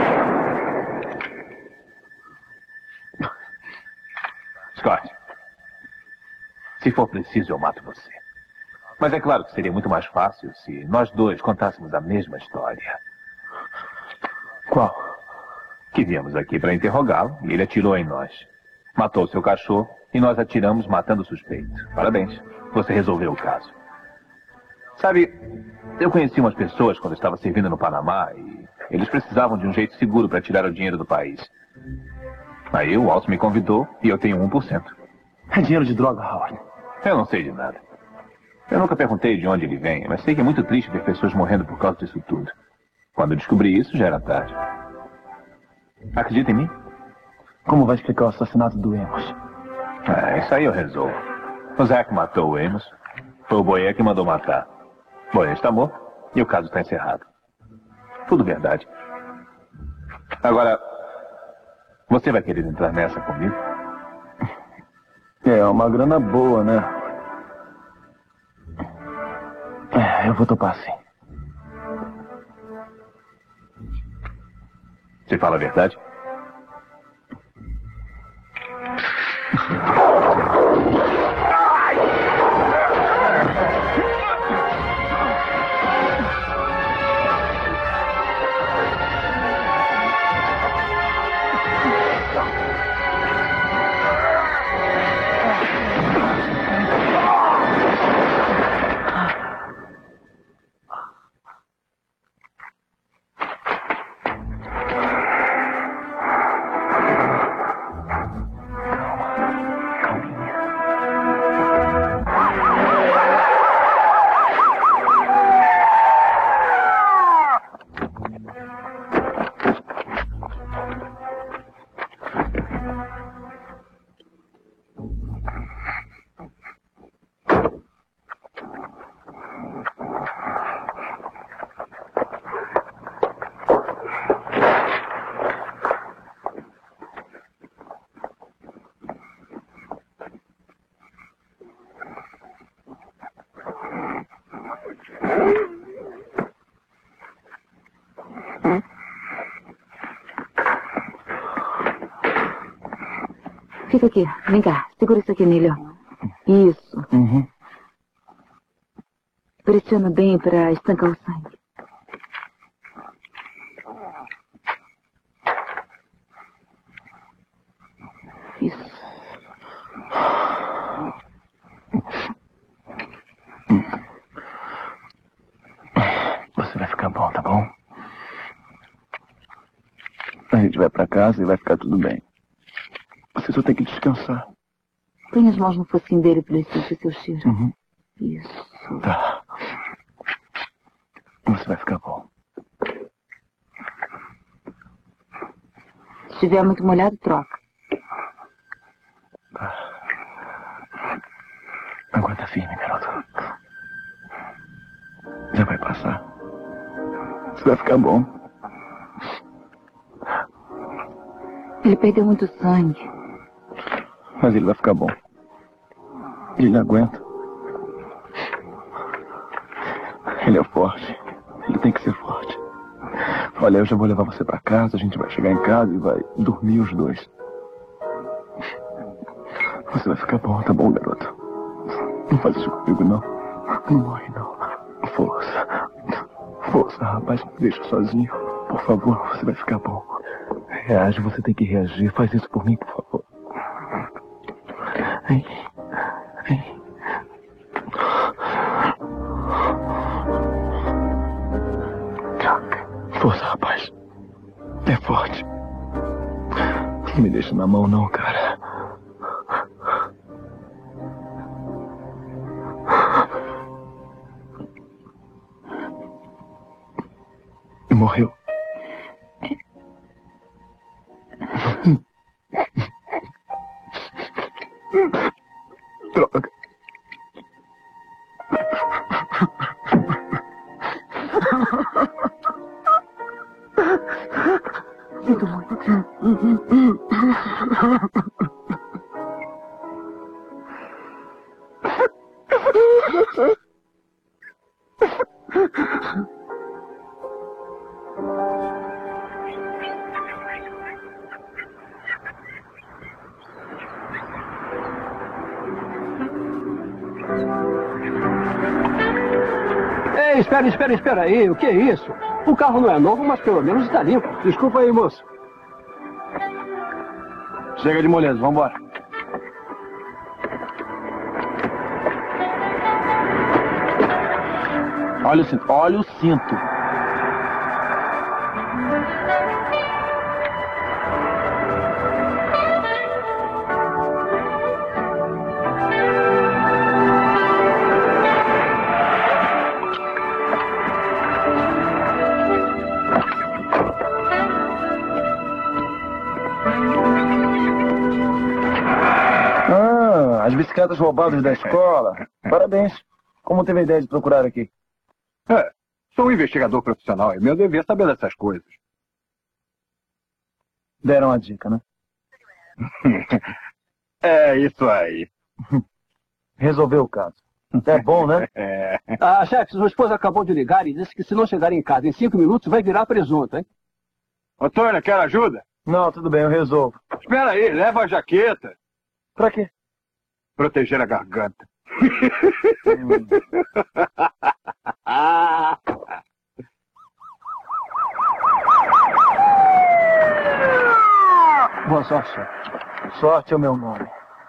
Scott, se for preciso, eu mato você. Mas é claro que seria muito mais fácil se nós dois contássemos a mesma história. Qual? Que viemos aqui para interrogá-lo e ele atirou em nós. Matou seu cachorro e nós atiramos matando o suspeito. Parabéns, você resolveu o caso. Sabe, eu conheci umas pessoas quando estava servindo no Panamá e eles precisavam de um jeito seguro para tirar o dinheiro do país. Aí o Waltz me convidou e eu tenho 1%. É dinheiro de droga, Howard. Eu não sei de nada. Eu nunca perguntei de onde ele vem, mas sei que é muito triste ver pessoas morrendo por causa disso tudo. Quando eu descobri isso, já era tarde. Acredita em mim? Como vai explicar o assassinato do Amos? Isso aí eu resolvo. O Zack matou o Amos. Foi o Boyer que mandou matar. Boyer está morto e o caso está encerrado. Tudo verdade. Agora, você vai querer entrar nessa comigo? É uma grana boa, né? Eu vou topar sim. Você fala a verdade? Fica aqui. Vem cá. Segura isso aqui nele, ó. Isso. Uhum. Pressiona bem para estancar o sangue. Isso. Você vai ficar bom, tá bom? A gente vai pra casa e vai ficar tudo bem. Você só tem que descansar. Põe as mãos no focinho dele para ele sentir seu cheiro. Uhum. Isso. Tá. Você vai ficar bom. estiver muito molhado, troca. Aguenta firme, garoto. Já vai passar. Isso vai ficar bom. Ele perdeu muito sangue. Mas ele vai ficar bom. Ele aguenta. Ele é forte. Ele tem que ser forte. Olha, eu já vou levar você pra casa. A gente vai chegar em casa e vai dormir os dois. Você vai ficar bom, tá bom, garoto? Não faz isso comigo, não. Não morre, não. Força. Força, rapaz. Não me deixa sozinho. Por favor, você vai ficar bom. Reage, você tem que reagir. Faz isso por mim, por favor. Vem. Vem. Força, rapaz. É forte. Não me deixa na mão, não, cara. Morreu. Droga. Sinto muito. Ei, espera aí. O que é isso? O carro não é novo, mas pelo menos está limpo. Desculpa aí, moço. Chega de moleza, vambora. Olha o cinto, olha o cinto. As bicicletas roubadas da escola. Parabéns. Como teve a ideia de procurar aqui? Sou um investigador profissional. É meu dever saber dessas coisas. Deram a dica, né? É isso aí. Resolveu o caso. É bom, né? Chefe, sua esposa acabou de ligar e disse que se não chegar em casa em 5 minutos vai virar presunto, hein? Antônia, quer ajuda? Não, tudo bem, eu resolvo. Espera aí, leva a jaqueta. Pra quê? Proteger a garganta. Boa sorte, chefe. Sorte é o meu nome.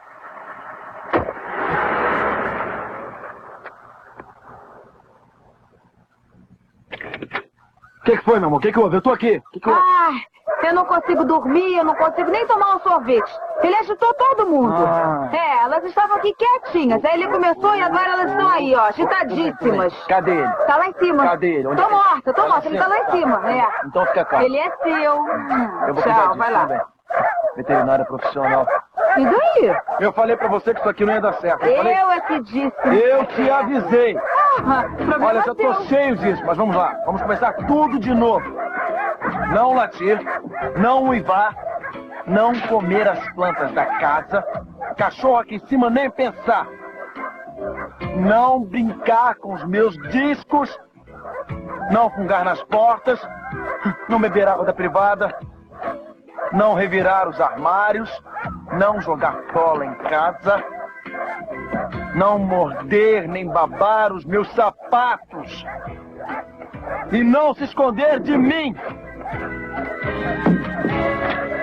O que foi, meu amor? O que houve? Eu tô aqui. Eu não consigo dormir, eu não consigo nem tomar um sorvete. Ele agitou todo mundo. Elas estavam aqui quietinhas. Aí ele começou e agora elas estão aí, ó, agitadíssimas. Cadê ele? Tá lá em cima. Cadê ele? Tô morta. Ele tá lá em cima. Então fica calmo. Ele é seu. Eu vou Tchau, vai lá. Veterinária profissional. E daí? Eu falei pra você que isso aqui não ia dar certo. Eu é que disse. Eu te avisei. Olha, já tô seu. cheio disso, mas vamos lá. Vamos começar tudo de novo. Não latir, não uivar, não comer as plantas da casa, cachorro aqui em cima nem pensar. Não brincar com os meus discos, não fungar nas portas, não beber água da privada, não revirar os armários, não jogar bola em casa, não morder nem babar os meus sapatos e não se esconder de mim.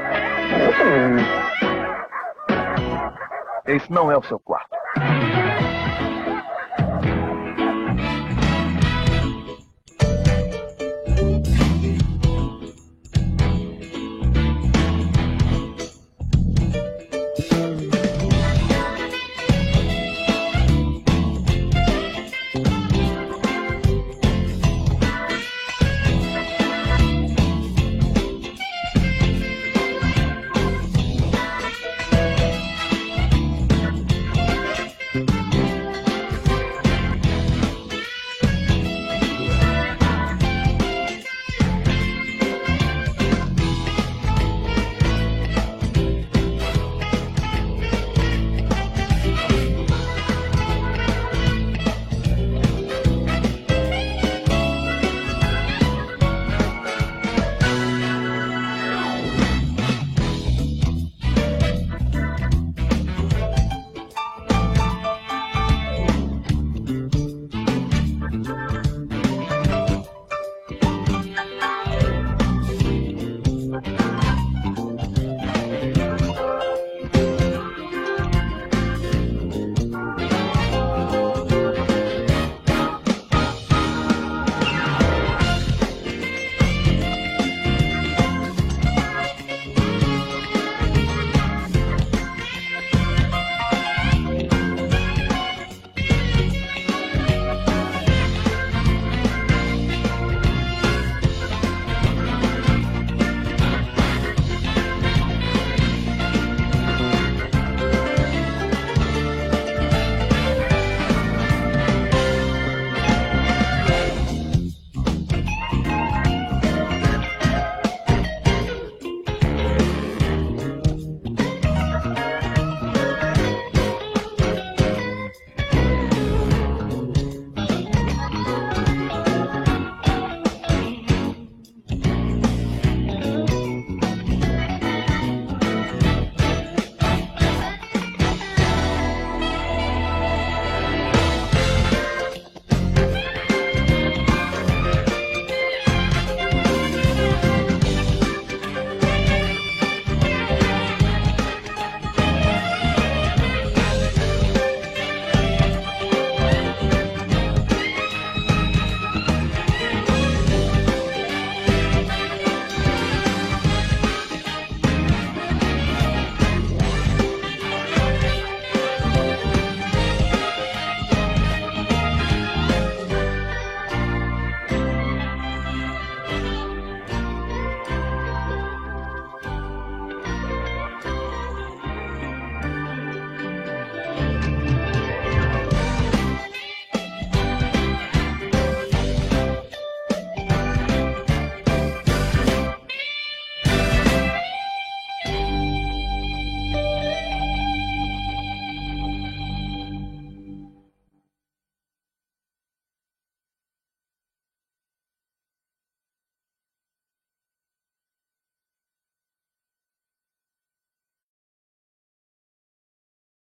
Esse não é o seu quarto.